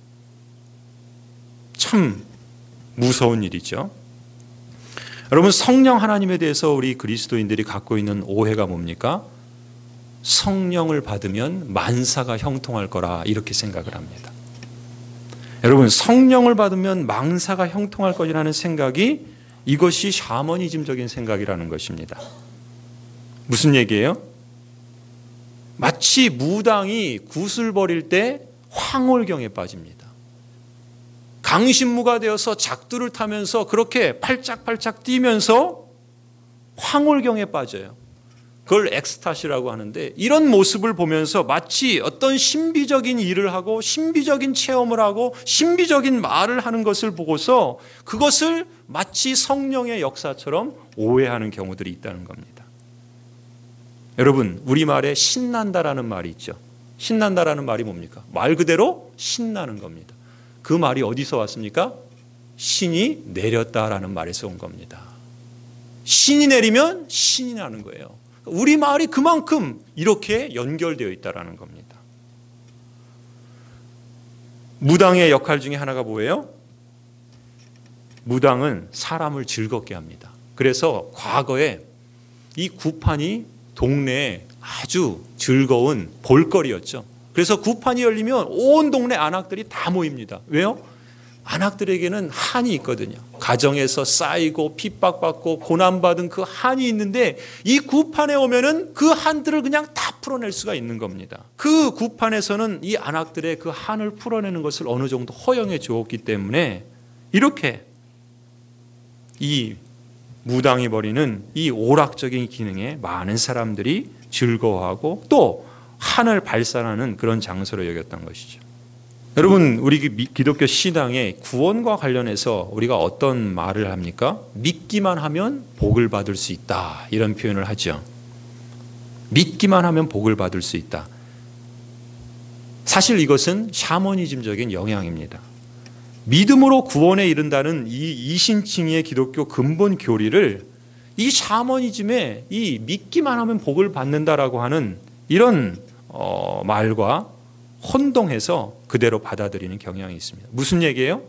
참 무서운 일이죠. 여러분, 성령 하나님에 대해서 우리 그리스도인들이 갖고 있는 오해가 뭡니까? 성령을 받으면 만사가 형통할 거라 이렇게 생각을 합니다. 여러분, 성령을 받으면 망사가 형통할 것이라는 생각이, 이것이 샤머니즘적인 생각이라는 것입니다. 무슨 얘기예요? 마치 무당이 굿을 버릴 때 황홀경에 빠집니다. 강신무가 되어서 작두를 타면서 그렇게 팔짝팔짝 뛰면서 황홀경에 빠져요. 그걸 엑스타시라고 하는데, 이런 모습을 보면서 마치 어떤 신비적인 일을 하고 신비적인 체험을 하고 신비적인 말을 하는 것을 보고서 그것을 마치 성령의 역사처럼 오해하는 경우들이 있다는 겁니다. 여러분, 우리말에 신난다라는 말이 있죠. 신난다라는 말이 뭡니까? 말 그대로 신나는 겁니다. 그 말이 어디서 왔습니까? 신이 내렸다라는 말에서 온 겁니다. 신이 내리면 신이 나는 거예요. 우리 말이 그만큼 이렇게 연결되어 있다는 겁니다. 무당의 역할 중에 하나가 뭐예요? 무당은 사람을 즐겁게 합니다. 그래서 과거에 이 구판이 동네에 아주 즐거운 볼거리였죠. 그래서 구판이 열리면 온 동네 안악들이 다 모입니다. 왜요? 안악들에게는 한이 있거든요. 가정에서 쌓이고 핍박받고 고난받은 그 한이 있는데, 이 구판에 오면은 그 한들을 그냥 다 풀어낼 수가 있는 겁니다. 그 구판에서는 이 안악들의 그 한을 풀어내는 것을 어느 정도 허용해 주었기 때문에 이렇게 이 무당이 벌이는 이 오락적인 기능에 많은 사람들이 즐거워하고 또 한을 발산하는 그런 장소로 여겼던 것이죠. 여러분, 우리 기독교 신앙의 구원과 관련해서 우리가 어떤 말을 합니까? 믿기만 하면 복을 받을 수 있다, 이런 표현을 하죠. 믿기만 하면 복을 받을 수 있다. 사실 이것은 샤머니즘적인 영향입니다. 믿음으로 구원에 이른다는 이 이신칭의 기독교 근본 교리를 이 샤머니즘에 이 믿기만 하면 복을 받는다라고 하는 이런 말과 혼동해서 그대로 받아들이는 경향이 있습니다. 무슨 얘기예요?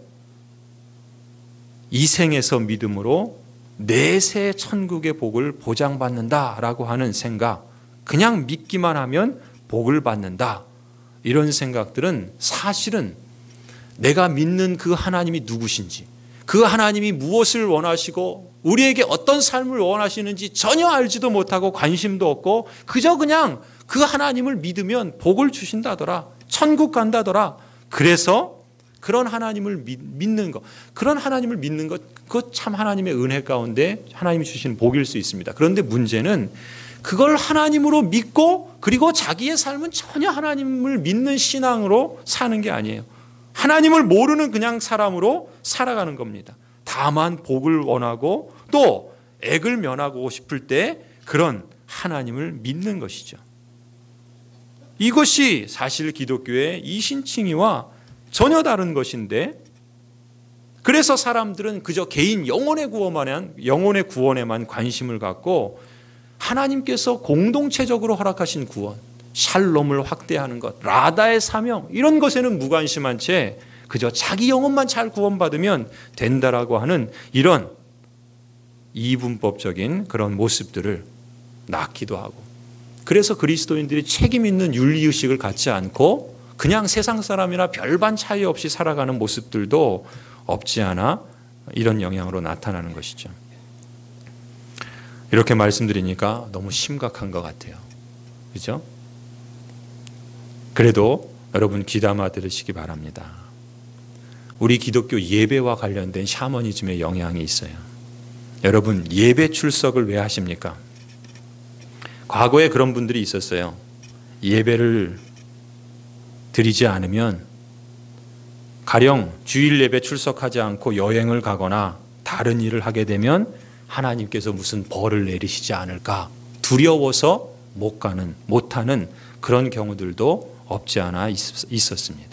이 생에서 믿음으로 내세 천국의 복을 보장받는다라고 하는 생각, 그냥 믿기만 하면 복을 받는다, 이런 생각들은 사실은 내가 믿는 그 하나님이 누구신지, 그 하나님이 무엇을 원하시고 우리에게 어떤 삶을 원하시는지 전혀 알지도 못하고 관심도 없고 그저 그냥 그 하나님을 믿으면 복을 주신다더라, 천국 간다더라. 그래서 그런 하나님을 믿는 것, 그런 하나님을 믿는 것, 그것 참 하나님의 은혜 가운데 하나님이 주신 복일 수 있습니다. 그런데 문제는 그걸 하나님으로 믿고 그리고 자기의 삶은 전혀 하나님을 믿는 신앙으로 사는 게 아니에요. 하나님을 모르는 그냥 사람으로 살아가는 겁니다. 다만 복을 원하고 또 액을 면하고 싶을 때 그런 하나님을 믿는 것이죠. 이것이 사실 기독교의 이신칭의와 전혀 다른 것인데, 그래서 사람들은 그저 개인 영혼의 구원에만 관심을 갖고 하나님께서 공동체적으로 허락하신 구원, 샬롬을 확대하는 것, 라다의 사명, 이런 것에는 무관심한 채 그저 자기 영혼만 잘 구원받으면 된다라고 하는 이런 이분법적인 그런 모습들을 낳기도 하고, 그래서 그리스도인들이 책임 있는 윤리의식을 갖지 않고 그냥 세상 사람이나 별반 차이 없이 살아가는 모습들도 없지 않아 이런 영향으로 나타나는 것이죠. 이렇게 말씀드리니까 너무 심각한 것 같아요. 그렇죠? 그래도 여러분 귀담아 들으시기 바랍니다. 우리 기독교 예배와 관련된 샤머니즘의 영향이 있어요. 여러분, 예배 출석을 왜 하십니까? 과거에 그런 분들이 있었어요. 예배를 드리지 않으면 가령 주일 예배 출석하지 않고 여행을 가거나 다른 일을 하게 되면 하나님께서 무슨 벌을 내리시지 않을까 두려워서 못하는 그런 경우들도 없지 않아 있었습니다.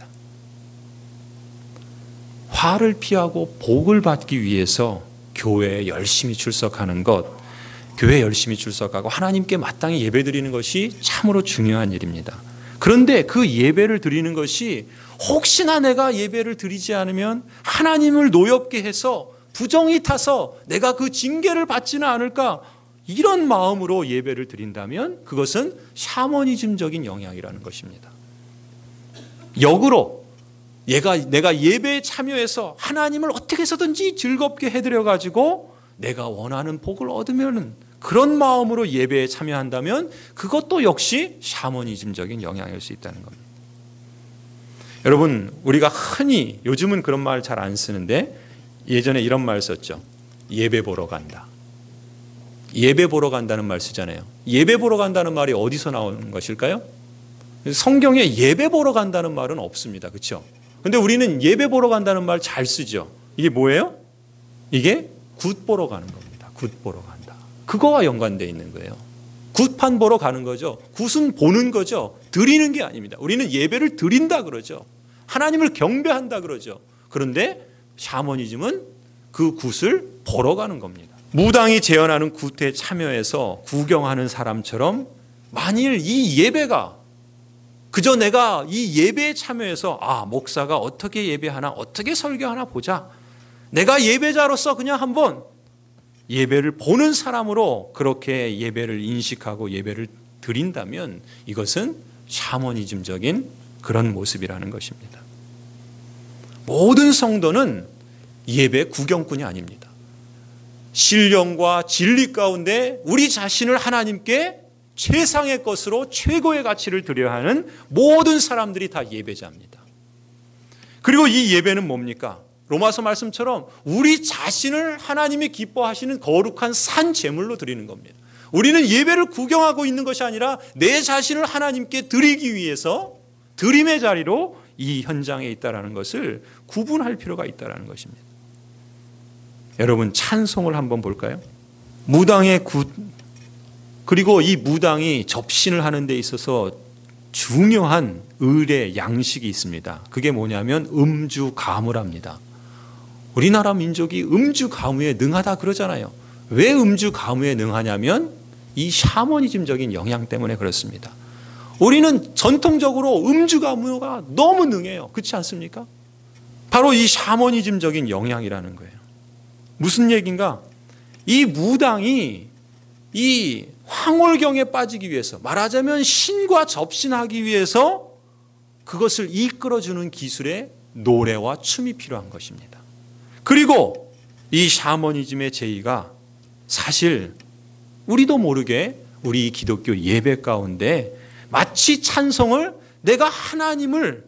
화를 피하고 복을 받기 위해서 교회에 열심히 출석하는 것, 교회에 열심히 출석하고 하나님께 마땅히 예배드리는 것이 참으로 중요한 일입니다. 그런데 그 예배를 드리는 것이 혹시나 내가 예배를 드리지 않으면 하나님을 노엽게 해서 부정이 타서 내가 그 징계를 받지는 않을까, 이런 마음으로 예배를 드린다면 그것은 샤머니즘적인 영향이라는 것입니다. 역으로 내가 예배에 참여해서 하나님을 어떻게 해서든지 즐겁게 해드려가지고 내가 원하는 복을 얻으면, 그런 마음으로 예배에 참여한다면 그것도 역시 샤머니즘적인 영향일 수 있다는 겁니다. 여러분, 우리가 흔히 요즘은 그런 말 잘 안 쓰는데 예전에 이런 말 썼죠. 예배 보러 간다. 예배 보러 간다는 말 쓰잖아요. 예배 보러 간다는 말이 어디서 나오는 것일까요? 성경에 예배 보러 간다는 말은 없습니다. 그렇죠? 근데 우리는 예배 보러 간다는 말 잘 쓰죠. 이게 뭐예요? 이게 굿 보러 가는 겁니다. 굿 보러 간다. 그거와 연관되어 있는 거예요. 굿판 보러 가는 거죠. 굿은 보는 거죠. 드리는 게 아닙니다. 우리는 예배를 드린다 그러죠. 하나님을 경배한다 그러죠. 그런데 샤머니즘은 그 굿을 보러 가는 겁니다. 무당이 재현하는 굿에 참여해서 구경하는 사람처럼 만일 이 예배가 그저 내가 이 예배에 참여해서 목사가 어떻게 예배하나, 어떻게 설교하나 보자, 내가 예배자로서 그냥 한번 예배를 보는 사람으로 그렇게 예배를 인식하고 예배를 드린다면 이것은 샤머니즘적인 그런 모습이라는 것입니다. 모든 성도는 예배 구경꾼이 아닙니다. 신령과 진리 가운데 우리 자신을 하나님께 최상의 것으로 최고의 가치를 드려야 하는 모든 사람들이 다 예배자입니다. 그리고 이 예배는 뭡니까? 로마서 말씀처럼 우리 자신을 하나님이 기뻐하시는 거룩한 산 제물로 드리는 겁니다. 우리는 예배를 구경하고 있는 것이 아니라 내 자신을 하나님께 드리기 위해서 드림의 자리로 이 현장에 있다는 것을 구분할 필요가 있다는 것입니다. 여러분, 찬송을 한번 볼까요? 무당의 굿, 그리고 이 무당이 접신을 하는 데 있어서 중요한 의례 양식이 있습니다. 그게 뭐냐면 음주가무랍니다. 우리나라 민족이 음주가무에 능하다 그러잖아요. 왜 음주가무에 능하냐면 이 샤머니즘적인 영향 때문에 그렇습니다. 우리는 전통적으로 음주가무가 너무 능해요. 그렇지 않습니까? 바로 이 샤머니즘적인 영향이라는 거예요. 무슨 얘기인가? 이 무당이 이 황홀경에 빠지기 위해서, 말하자면 신과 접신하기 위해서 그것을 이끌어주는 기술의 노래와 춤이 필요한 것입니다. 그리고 이 샤머니즘의 제의가 사실 우리도 모르게 우리 기독교 예배 가운데 마치 찬송을 내가 하나님을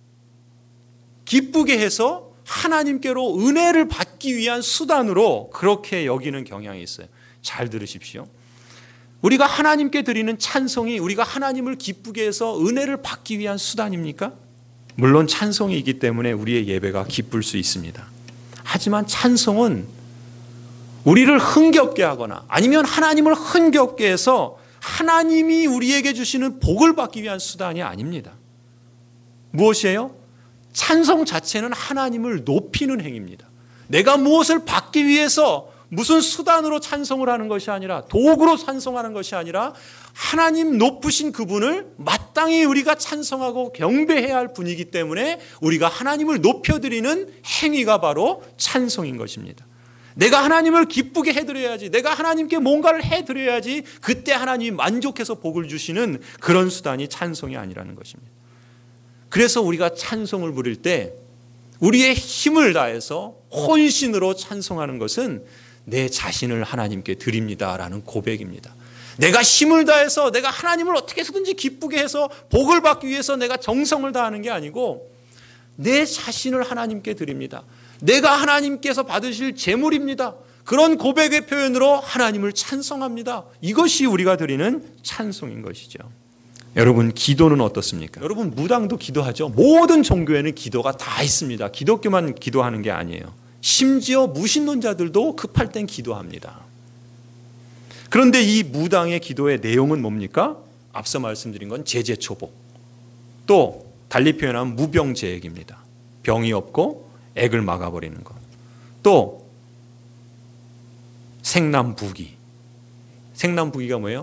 기쁘게 해서 하나님께로 은혜를 받기 위한 수단으로 그렇게 여기는 경향이 있어요. 잘 들으십시오. 우리가 하나님께 드리는 찬송이 우리가 하나님을 기쁘게 해서 은혜를 받기 위한 수단입니까? 물론 찬송이기 때문에 우리의 예배가 기쁠 수 있습니다. 하지만 찬송은 우리를 흥겹게 하거나 아니면 하나님을 흥겹게 해서 하나님이 우리에게 주시는 복을 받기 위한 수단이 아닙니다. 무엇이에요? 찬송 자체는 하나님을 높이는 행위입니다. 내가 무엇을 받기 위해서 무슨 수단으로 찬송을 하는 것이 아니라, 도구로 찬송하는 것이 아니라 하나님 높으신 그분을 마땅히 우리가 찬송하고 경배해야 할 분이기 때문에 우리가 하나님을 높여드리는 행위가 바로 찬송인 것입니다. 내가 하나님을 기쁘게 해드려야지, 내가 하나님께 뭔가를 해드려야지 그때 하나님이 만족해서 복을 주시는 그런 수단이 찬송이 아니라는 것입니다. 그래서 우리가 찬송을 부를 때 우리의 힘을 다해서 혼신으로 찬송하는 것은 내 자신을 하나님께 드립니다라는 고백입니다. 내가 힘을 다해서 내가 하나님을 어떻게 해서든지 기쁘게 해서 복을 받기 위해서 내가 정성을 다하는 게 아니고 내 자신을 하나님께 드립니다. 내가 하나님께서 받으실 제물입니다. 그런 고백의 표현으로 하나님을 찬송합니다. 이것이 우리가 드리는 찬송인 것이죠. 여러분, 기도는 어떻습니까? 여러분, 무당도 기도하죠. 모든 종교에는 기도가 다 있습니다. 기독교만 기도하는 게 아니에요. 심지어 무신론자들도 급할 땐 기도합니다. 그런데 이 무당의 기도의 내용은 뭡니까? 앞서 말씀드린 건 제재초복, 또 달리 표현하면 무병재액입니다. 병이 없고 액을 막아버리는 것. 또 생남부기. 생남부기가 뭐예요?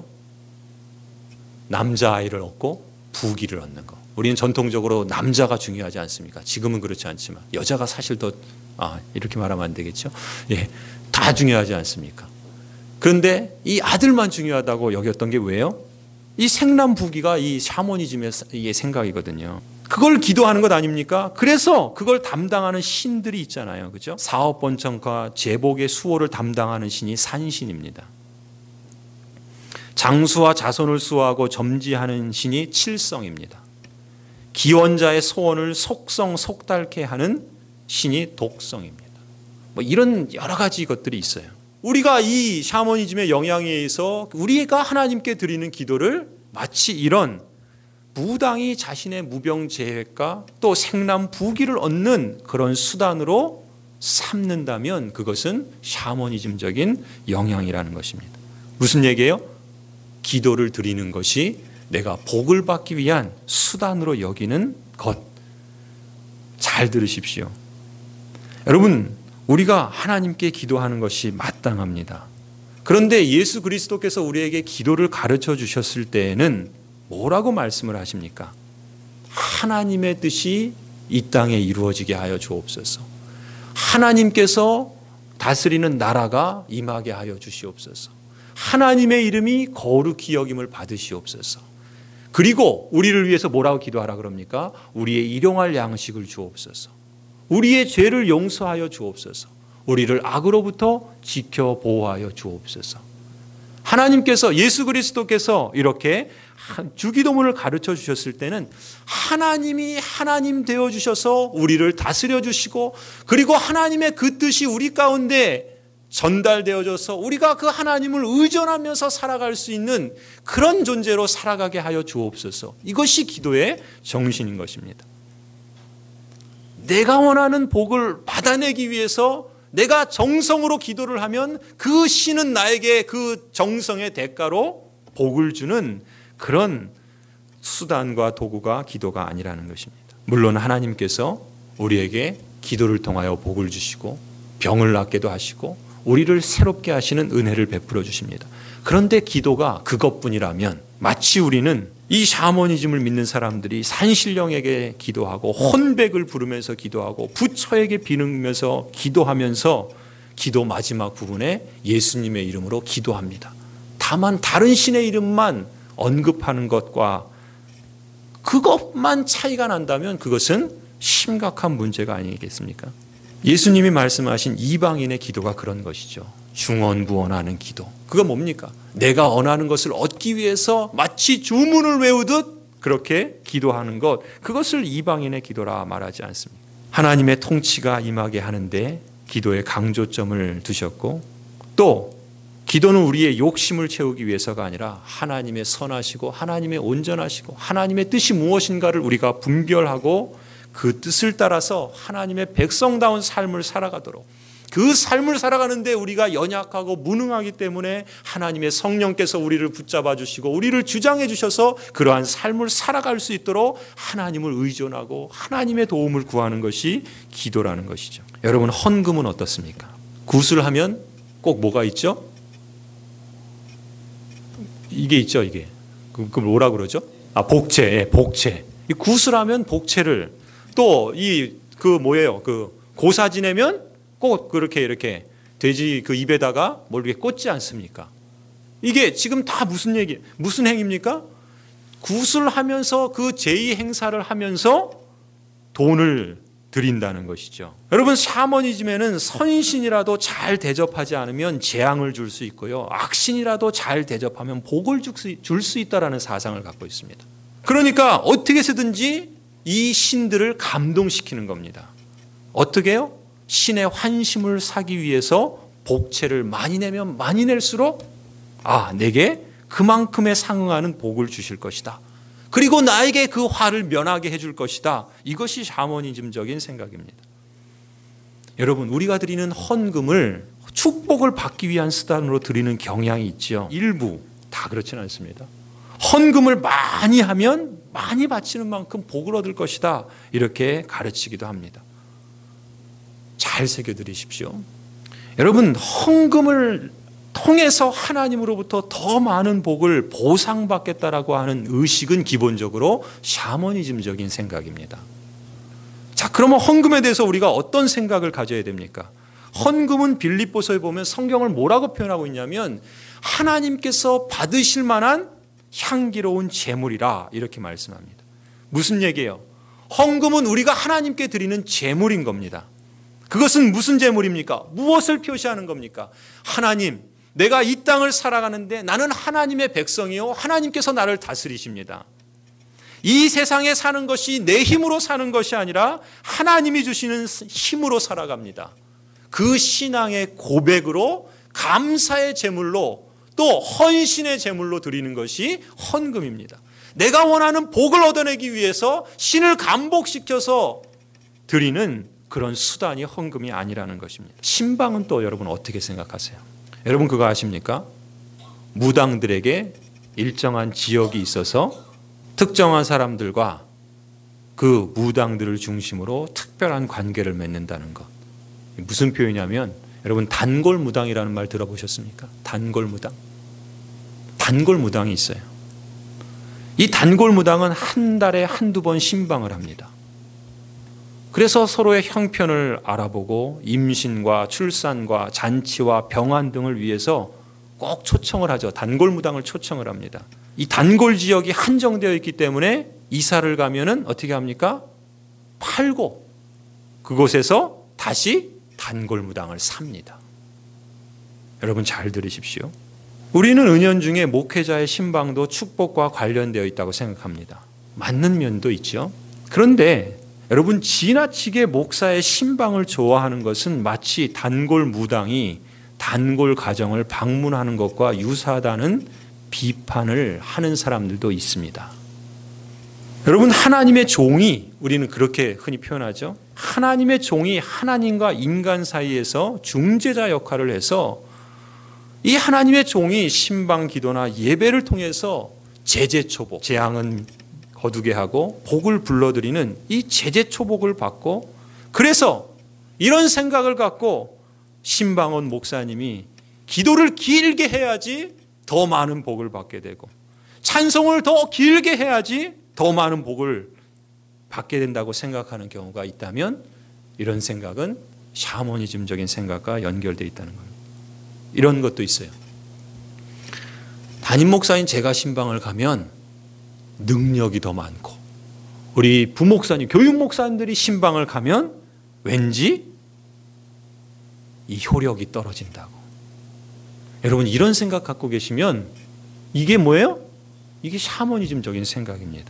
남자아이를 얻고 부기를 얻는 것. 우리는 전통적으로 남자가 중요하지 않습니까? 지금은 그렇지 않지만 여자가 사실 더 이렇게 말하면 안 되겠죠? 예, 다 중요하지 않습니까? 그런데 이 아들만 중요하다고 여겼던 게 왜요? 이 생남부기가 이 샤머니즘의 생각이거든요. 그걸 기도하는 것 아닙니까? 그래서 그걸 담당하는 신들이 있잖아요. 그죠? 사업번창과 제복의 수호를 담당하는 신이 산신입니다. 장수와 자손을 수호하고 점지하는 신이 칠성입니다. 기원자의 소원을 속달케 하는 신이 독성입니다. 뭐 이런 여러 가지 것들이 있어요. 우리가 이 샤머니즘의 영향에 의해서 우리가 하나님께 드리는 기도를 마치 이런 무당이 자신의 무병재획과 또 생남부기를 얻는 그런 수단으로 삼는다면 그것은 샤머니즘적인 영향이라는 것입니다. 무슨 얘기예요? 기도를 드리는 것이 내가 복을 받기 위한 수단으로 여기는 것. 잘 들으십시오. 여러분, 우리가 하나님께 기도하는 것이 마땅합니다. 그런데 예수 그리스도께서 우리에게 기도를 가르쳐 주셨을 때에는 뭐라고 말씀을 하십니까? 하나님의 뜻이 이 땅에 이루어지게 하여 주옵소서. 하나님께서 다스리는 나라가 임하게 하여 주시옵소서. 하나님의 이름이 거룩히 여김을 받으시옵소서. 그리고 우리를 위해서 뭐라고 기도하라 그럽니까? 우리의 일용할 양식을 주옵소서. 우리의 죄를 용서하여 주옵소서. 우리를 악으로부터 지켜 보호하여 주옵소서. 하나님께서, 예수 그리스도께서 이렇게 주기도문을 가르쳐 주셨을 때는 하나님이 하나님 되어 주셔서 우리를 다스려 주시고, 그리고 하나님의 그 뜻이 우리 가운데 전달되어져서 우리가 그 하나님을 의존하면서 살아갈 수 있는 그런 존재로 살아가게 하여 주옵소서. 이것이 기도의 정신인 것입니다. 내가 원하는 복을 받아내기 위해서 내가 정성으로 기도를 하면 그 신은 나에게 그 정성의 대가로 복을 주는 그런 수단과 도구가 기도가 아니라는 것입니다. 물론 하나님께서 우리에게 기도를 통하여 복을 주시고 병을 낫게도 하시고 우리를 새롭게 하시는 은혜를 베풀어 주십니다. 그런데 기도가 그것뿐이라면 마치 우리는 이 샤머니즘을 믿는 사람들이 산신령에게 기도하고 혼백을 부르면서 기도하고 부처에게 비누면서 기도하면서 기도 마지막 부분에 예수님의 이름으로 기도합니다. 다만 다른 신의 이름만 언급하는 것과 그것만 차이가 난다면 그것은 심각한 문제가 아니겠습니까? 예수님이 말씀하신 이방인의 기도가 그런 것이죠. 중언부언하는 기도. 그거 뭡니까? 내가 원하는 것을 얻기 위해서 마치 주문을 외우듯 그렇게 기도하는 것, 그것을 이방인의 기도라 말하지 않습니다. 하나님의 통치가 임하게 하는데 기도에 강조점을 두셨고, 또 기도는 우리의 욕심을 채우기 위해서가 아니라 하나님의 선하시고 하나님의 온전하시고 하나님의 뜻이 무엇인가를 우리가 분별하고 그 뜻을 따라서 하나님의 백성다운 삶을 살아가도록, 그 삶을 살아가는데 우리가 연약하고 무능하기 때문에 하나님의 성령께서 우리를 붙잡아 주시고 우리를 주장해 주셔서 그러한 삶을 살아갈 수 있도록 하나님을 의존하고 하나님의 도움을 구하는 것이 기도라는 것이죠. 여러분, 헌금은 어떻습니까? 구슬하면 꼭 뭐가 있죠? 이게 있죠, 이게. 그 뭐라 그러죠? 복채, 복채. 이 구슬하면 복채를, 또 뭐예요? 고사 지내면 꼭 그렇게 이렇게 돼지 그 입에다가 뭘 이렇게 꽂지 않습니까? 이게 지금 다 무슨 행위입니까? 구슬하면서 그 제의 행사를 하면서 돈을 드린다는 것이죠. 여러분, 샤머니즘에는 선신이라도 잘 대접하지 않으면 재앙을 줄 수 있고요, 악신이라도 잘 대접하면 복을 줄 수 있다라는 사상을 갖고 있습니다. 그러니까 어떻게 해서든지 이 신들을 감동시키는 겁니다. 어떻게 해요? 신의 환심을 사기 위해서 복채를 많이 내면 많이 낼수록 내게 그만큼에 상응하는 복을 주실 것이다. 그리고 나에게 그 화를 면하게 해줄 것이다. 이것이 샤머니즘적인 생각입니다. 여러분, 우리가 드리는 헌금을 축복을 받기 위한 수단으로 드리는 경향이 있죠. 일부, 다 그렇지는 않습니다. 헌금을 많이 하면 많이 바치는 만큼 복을 얻을 것이다. 이렇게 가르치기도 합니다. 잘 새겨드리십시오. 여러분, 헌금을 통해서 하나님으로부터 더 많은 복을 보상받겠다라고 하는 의식은 기본적으로 샤머니즘적인 생각입니다. 자, 그러면 헌금에 대해서 우리가 어떤 생각을 가져야 됩니까? 헌금은 빌립보서에 보면 성경을 뭐라고 표현하고 있냐면 하나님께서 받으실 만한 향기로운 제물이라 이렇게 말씀합니다. 무슨 얘기예요? 헌금은 우리가 하나님께 드리는 제물인 겁니다. 그것은 무슨 제물입니까? 무엇을 표시하는 겁니까? 하나님, 내가 이 땅을 살아가는데 나는 하나님의 백성이요, 하나님께서 나를 다스리십니다. 이 세상에 사는 것이 내 힘으로 사는 것이 아니라 하나님이 주시는 힘으로 살아갑니다. 그 신앙의 고백으로 감사의 제물로 또 헌신의 제물로 드리는 것이 헌금입니다. 내가 원하는 복을 얻어내기 위해서 신을 감복시켜서 드리는 그런 수단이 헌금이 아니라는 것입니다. 신방은 또 여러분 어떻게 생각하세요? 여러분 그거 아십니까? 무당들에게 일정한 지역이 있어서 특정한 사람들과 그 무당들을 중심으로 특별한 관계를 맺는다는 것. 무슨 표현이냐면 여러분 단골무당이라는 말 들어보셨습니까? 단골무당. 단골무당이 있어요. 이 단골무당은 한 달에 한두 번 신방을 합니다. 그래서 서로의 형편을 알아보고 임신과 출산과 잔치와 병환 등을 위해서 꼭 초청을 하죠. 단골무당을 초청을 합니다. 이 단골 지역이 한정되어 있기 때문에 이사를 가면은 어떻게 합니까? 팔고 그곳에서 다시 단골무당을 삽니다. 여러분 잘 들으십시오. 우리는 은연중에 목회자의 신방도 축복과 관련되어 있다고 생각합니다. 맞는 면도 있죠. 그런데 여러분 지나치게 목사의 신방을 좋아하는 것은 마치 단골 무당이 단골 가정을 방문하는 것과 유사하다는 비판을 하는 사람들도 있습니다. 여러분 하나님의 종이, 우리는 그렇게 흔히 표현하죠. 하나님의 종이 하나님과 인간 사이에서 중재자 역할을 해서 이 하나님의 종이 신방 기도나 예배를 통해서 제재초복, 재앙은 거두게 하고 복을 불러들이는 이 제재초복을 받고, 그래서 이런 생각을 갖고 신방원 목사님이 기도를 길게 해야지 더 많은 복을 받게 되고 찬송을 더 길게 해야지 더 많은 복을 받게 된다고 생각하는 경우가 있다면 이런 생각은 샤머니즘적인 생각과 연결되어 있다는 겁니다. 이런 것도 있어요. 담임 목사인 제가 신방을 가면 능력이 더 많고 우리 부목사님, 교육 목사님들이 신방을 가면 왠지 이 효력이 떨어진다고. 여러분 이런 생각 갖고 계시면 이게 뭐예요? 이게 샤머니즘적인 생각입니다.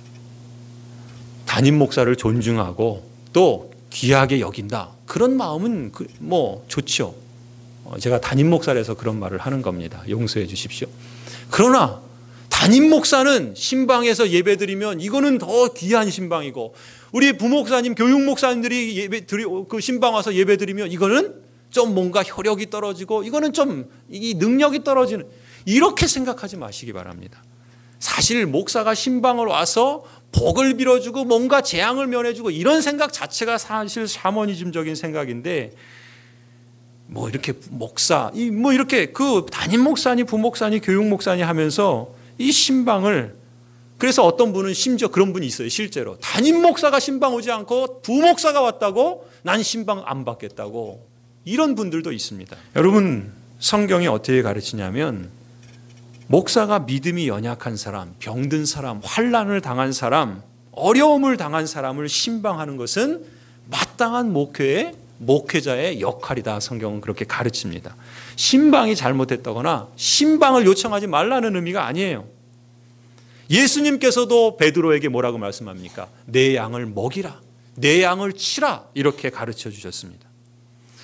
담임 목사를 존중하고 또 귀하게 여긴다. 그런 마음은 좋죠. 제가 담임 목사라서 그런 말을 하는 겁니다. 용서해 주십시오. 그러나 담임 목사는 신방에서 예배드리면 이거는 더 귀한 신방이고 우리 부목사님, 교육 목사님들이 그 신방 와서 예배드리면 이거는 좀 뭔가 효력이 떨어지고 이거는 좀 이 능력이 떨어지는, 이렇게 생각하지 마시기 바랍니다. 사실 목사가 신방을 와서 복을 빌어주고 뭔가 재앙을 면해주고 이런 생각 자체가 사실 샤머니즘적인 생각인데 이렇게 목사, 이렇게 그 담임 목사니 부목사니 교육 목사니 하면서 이 신방을, 그래서 어떤 분은 심지어 그런 분이 있어요. 실제로 담임 목사가 신방 오지 않고 부목사가 왔다고 난 신방 안 받겠다고, 이런 분들도 있습니다. 여러분 성경이 어떻게 가르치냐면 목사가 믿음이 연약한 사람, 병든 사람, 환난을 당한 사람, 어려움을 당한 사람을 신방하는 것은 마땅한 목회자의 역할이다. 성경은 그렇게 가르칩니다. 신방이 잘못했다거나 신방을 요청하지 말라는 의미가 아니에요. 예수님께서도 베드로에게 뭐라고 말씀합니까? 내 양을 먹이라, 내 양을 치라, 이렇게 가르쳐 주셨습니다.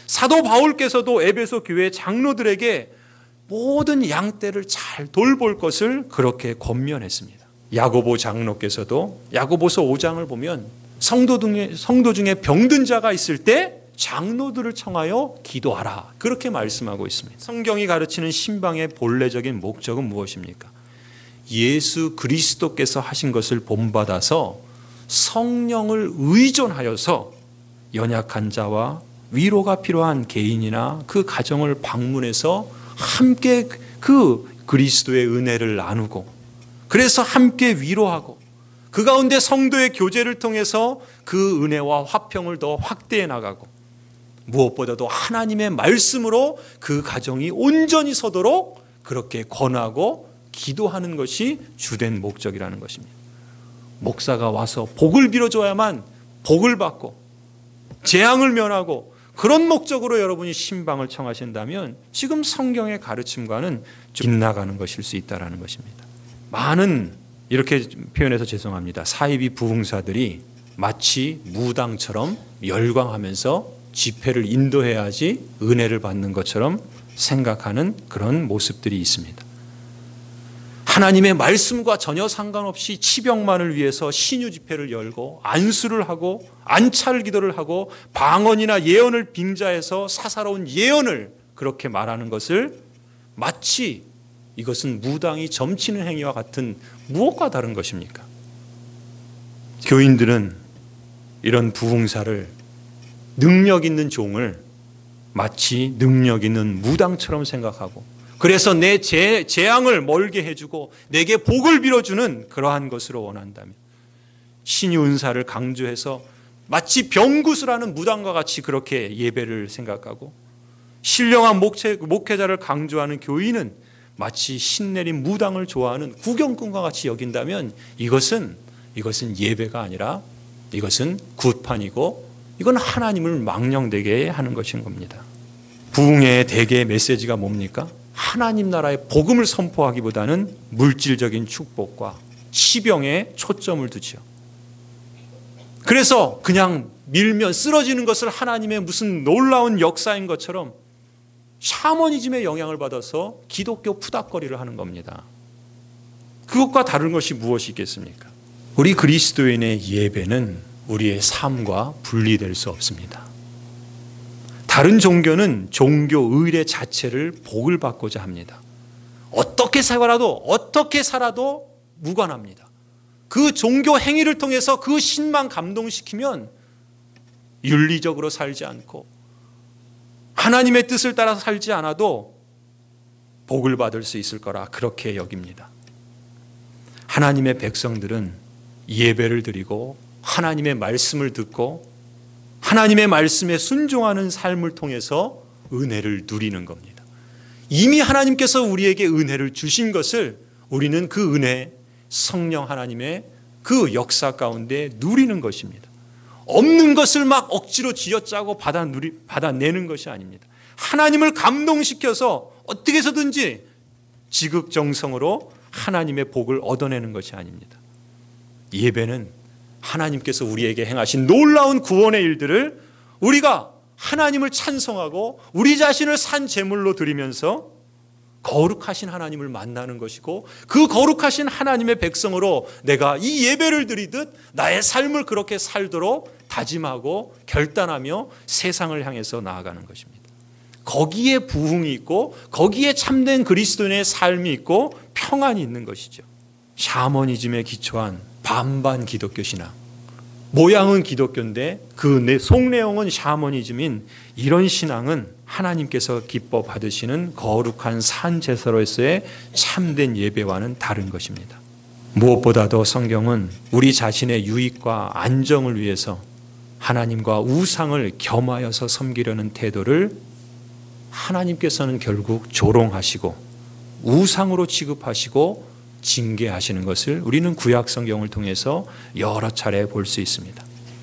사도 바울께서도 에베소 교회 장로들에게 모든 양떼를 잘 돌볼 것을 그렇게 권면했습니다. 야고보 장로께서도 야고보서 5장을 보면 성도 중에 병든 자가 있을 때 장로들을 청하여 기도하라, 그렇게 말씀하고 있습니다. 성경이 가르치는 신방의 본래적인 목적은 무엇입니까? 예수 그리스도께서 하신 것을 본받아서 성령을 의존하여서 연약한 자와 위로가 필요한 개인이나 그 가정을 방문해서 함께 그 그리스도의 은혜를 나누고, 그래서 함께 위로하고, 그 가운데 성도의 교제를 통해서 그 은혜와 화평을 더 확대해 나가고, 무엇보다도 하나님의 말씀으로 그 가정이 온전히 서도록 그렇게 권하고 기도하는 것이 주된 목적이라는 것입니다. 목사가 와서 복을 빌어줘야만 복을 받고 재앙을 면하고, 그런 목적으로 여러분이 신방을 청하신다면 지금 성경의 가르침과는 좀 빗나가는 것일 수 있다는 것입니다. 많은, 이렇게 표현해서 죄송합니다, 사이비 부흥사들이 마치 무당처럼 열광하면서 집회를 인도해야지 은혜를 받는 것처럼 생각하는 그런 모습들이 있습니다. 하나님의 말씀과 전혀 상관없이 치병만을 위해서 신유 집회를 열고 안수를 하고 안찰 기도를 하고 방언이나 예언을 빙자해서 사사로운 예언을 그렇게 말하는 것을 마치 이것은 무당이 점치는 행위와 같은, 무엇과 다른 것입니까? 교인들은 이런 부흥사를, 능력 있는 종을 마치 능력 있는 무당처럼 생각하고, 그래서 내 재앙을 멀게 해주고 내게 복을 빌어주는 그러한 것으로 원한다면, 신유 은사를 강조해서 마치 병구수라는 무당과 같이 그렇게 예배를 생각하고, 신령한 목회자를 강조하는 교인은 마치 신내린 무당을 좋아하는 구경꾼과 같이 여긴다면 이것은 예배가 아니라 이것은 굿판이고, 이건 하나님을 망령되게 하는 것인 겁니다. 부흥의 대개의 메시지가 뭡니까? 하나님 나라의 복음을 선포하기보다는 물질적인 축복과 치병에 초점을 두죠. 그래서 그냥 밀면 쓰러지는 것을 하나님의 무슨 놀라운 역사인 것처럼 샤머니즘의 영향을 받아서 기독교 푸닥거리를 하는 겁니다. 그것과 다른 것이 무엇이 있겠습니까? 우리 그리스도인의 예배는 우리의 삶과 분리될 수 없습니다. 다른 종교는 종교 의례 자체를 복을 받고자 합니다. 어떻게 살아도 무관합니다. 그 종교 행위를 통해서 그 신만 감동시키면 윤리적으로 살지 않고 하나님의 뜻을 따라 살지 않아도 복을 받을 수 있을 거라 그렇게 여깁니다. 하나님의 백성들은 예배를 드리고 하나님의 말씀을 듣고 하나님의 말씀에 순종하는 삶을 통해서 은혜를 누리는 겁니다. 이미 하나님께서 우리에게 은혜를 주신 것을 우리는 그 은혜, 성령 하나님의 그 역사 가운데 누리는 것입니다. 없는 것을 막 억지로 쥐어짜고 받아내는 것이 아닙니다. 하나님을 감동시켜서 어떻게 해서든지 지극정성으로 하나님의 복을 얻어내는 것이 아닙니다. 예배는 하나님께서 우리에게 행하신 놀라운 구원의 일들을 우리가 하나님을 찬송하고 우리 자신을 산 제물로 드리면서 거룩하신 하나님을 만나는 것이고, 그 거룩하신 하나님의 백성으로 내가 이 예배를 드리듯 나의 삶을 그렇게 살도록 다짐하고 결단하며 세상을 향해서 나아가는 것입니다. 거기에 부흥이 있고 거기에 참된 그리스도인의 삶이 있고 평안이 있는 것이죠. 샤머니즘에 기초한 반반 기독교 신앙, 모양은 기독교인데 그 속내용은 샤머니즘인 이런 신앙은 하나님께서 기뻐 받으시는 거룩한 산 제사로서의 참된 예배와는 다른 것입니다. 무엇보다도 성경은 우리 자신의 유익과 안정을 위해서 하나님과 우상을 겸하여서 섬기려는 태도를 하나님께서는 결국 조롱하시고 우상으로 취급하시고 징계하시는 것을 우리는 구약 성경을 통해서 여러 차례 볼 수 있습니다.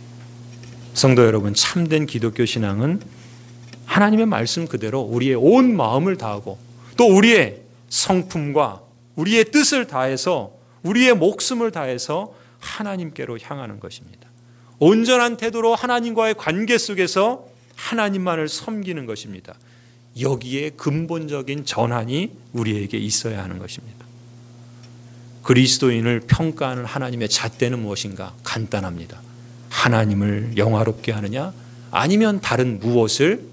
성도 여러분, 참된 기독교 신앙은 하나님의 말씀 그대로 우리의 온 마음을 다하고 또 우리의 성품과 우리의 뜻을 다해서 우리의 목숨을 다해서 하나님께로 향하는 것입니다. 온전한 태도로 하나님과의 관계 속에서 하나님만을 섬기는 것입니다. 여기에 근본적인 전환이 우리에게 있어야 하는 것입니다. 그리스도인을 평가하는 하나님의 잣대는 무엇인가? 간단합니다. 하나님을 영화롭게 하느냐, 아니면 다른 무엇을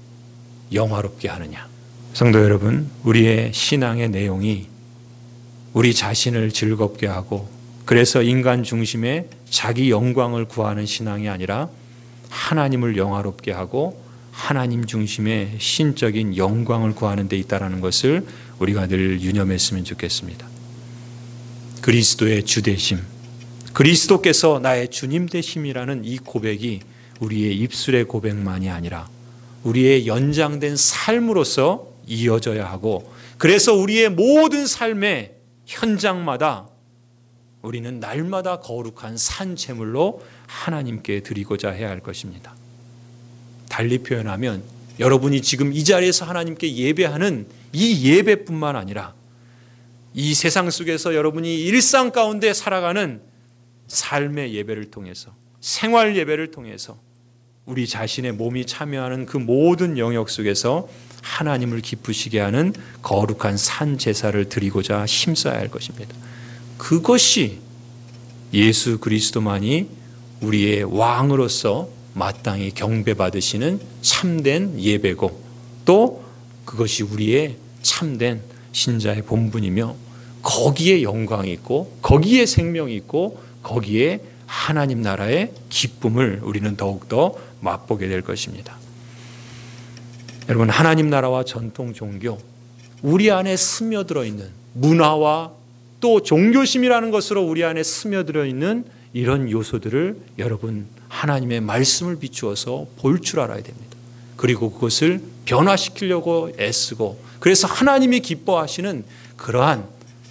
영화롭게 하느냐. 성도 여러분, 우리의 신앙의 내용이 우리 자신을 즐겁게 하고, 그래서 인간 중심의 자기 영광을 구하는 신앙이 아니라 하나님을 영화롭게 하고 하나님 중심의 신적인 영광을 구하는 데 있다는 것을 우리가 늘 유념했으면 좋겠습니다. 그리스도의 주되심, 그리스도께서 나의 주님 되심이라는 이 고백이 우리의 입술의 고백만이 아니라 우리의 연장된 삶으로서 이어져야 하고, 그래서 우리의 모든 삶의 현장마다 우리는 날마다 거룩한 산 제물로 하나님께 드리고자 해야 할 것입니다. 달리 표현하면 여러분이 지금 이 자리에서 하나님께 예배하는 이 예배뿐만 아니라 이 세상 속에서 여러분이 일상 가운데 살아가는 삶의 예배를 통해서, 생활 예배를 통해서 우리 자신의 몸이 참여하는 그 모든 영역 속에서 하나님을 기쁘시게 하는 거룩한 산 제사를 드리고자 힘써야 할 것입니다. 그것이 예수 그리스도만이 우리의 왕으로서 마땅히 경배받으시는 참된 예배고, 또 그것이 우리의 참된 신자의 본분이며, 거기에 영광이 있고 거기에 생명이 있고 거기에 하나님 나라의 기쁨을 우리는 더욱더 맛보게 될 것입니다. 여러분, 하나님 나라와 전통 종교, 우리 안에 스며들어 있는 문화와 또 종교심이라는 것으로 우리 안에 스며들어 있는 이런 요소들을 여러분 하나님의 말씀을 비추어서 볼 줄 알아야 됩니다. 그리고 그것을 변화시키려고 애쓰고, 그래서 하나님이 기뻐하시는 그러한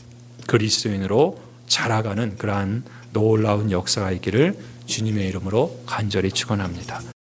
그리스도인으로 자라가는 그러한 놀라운 역사가 있기를 주님의 이름으로 간절히 축원합니다.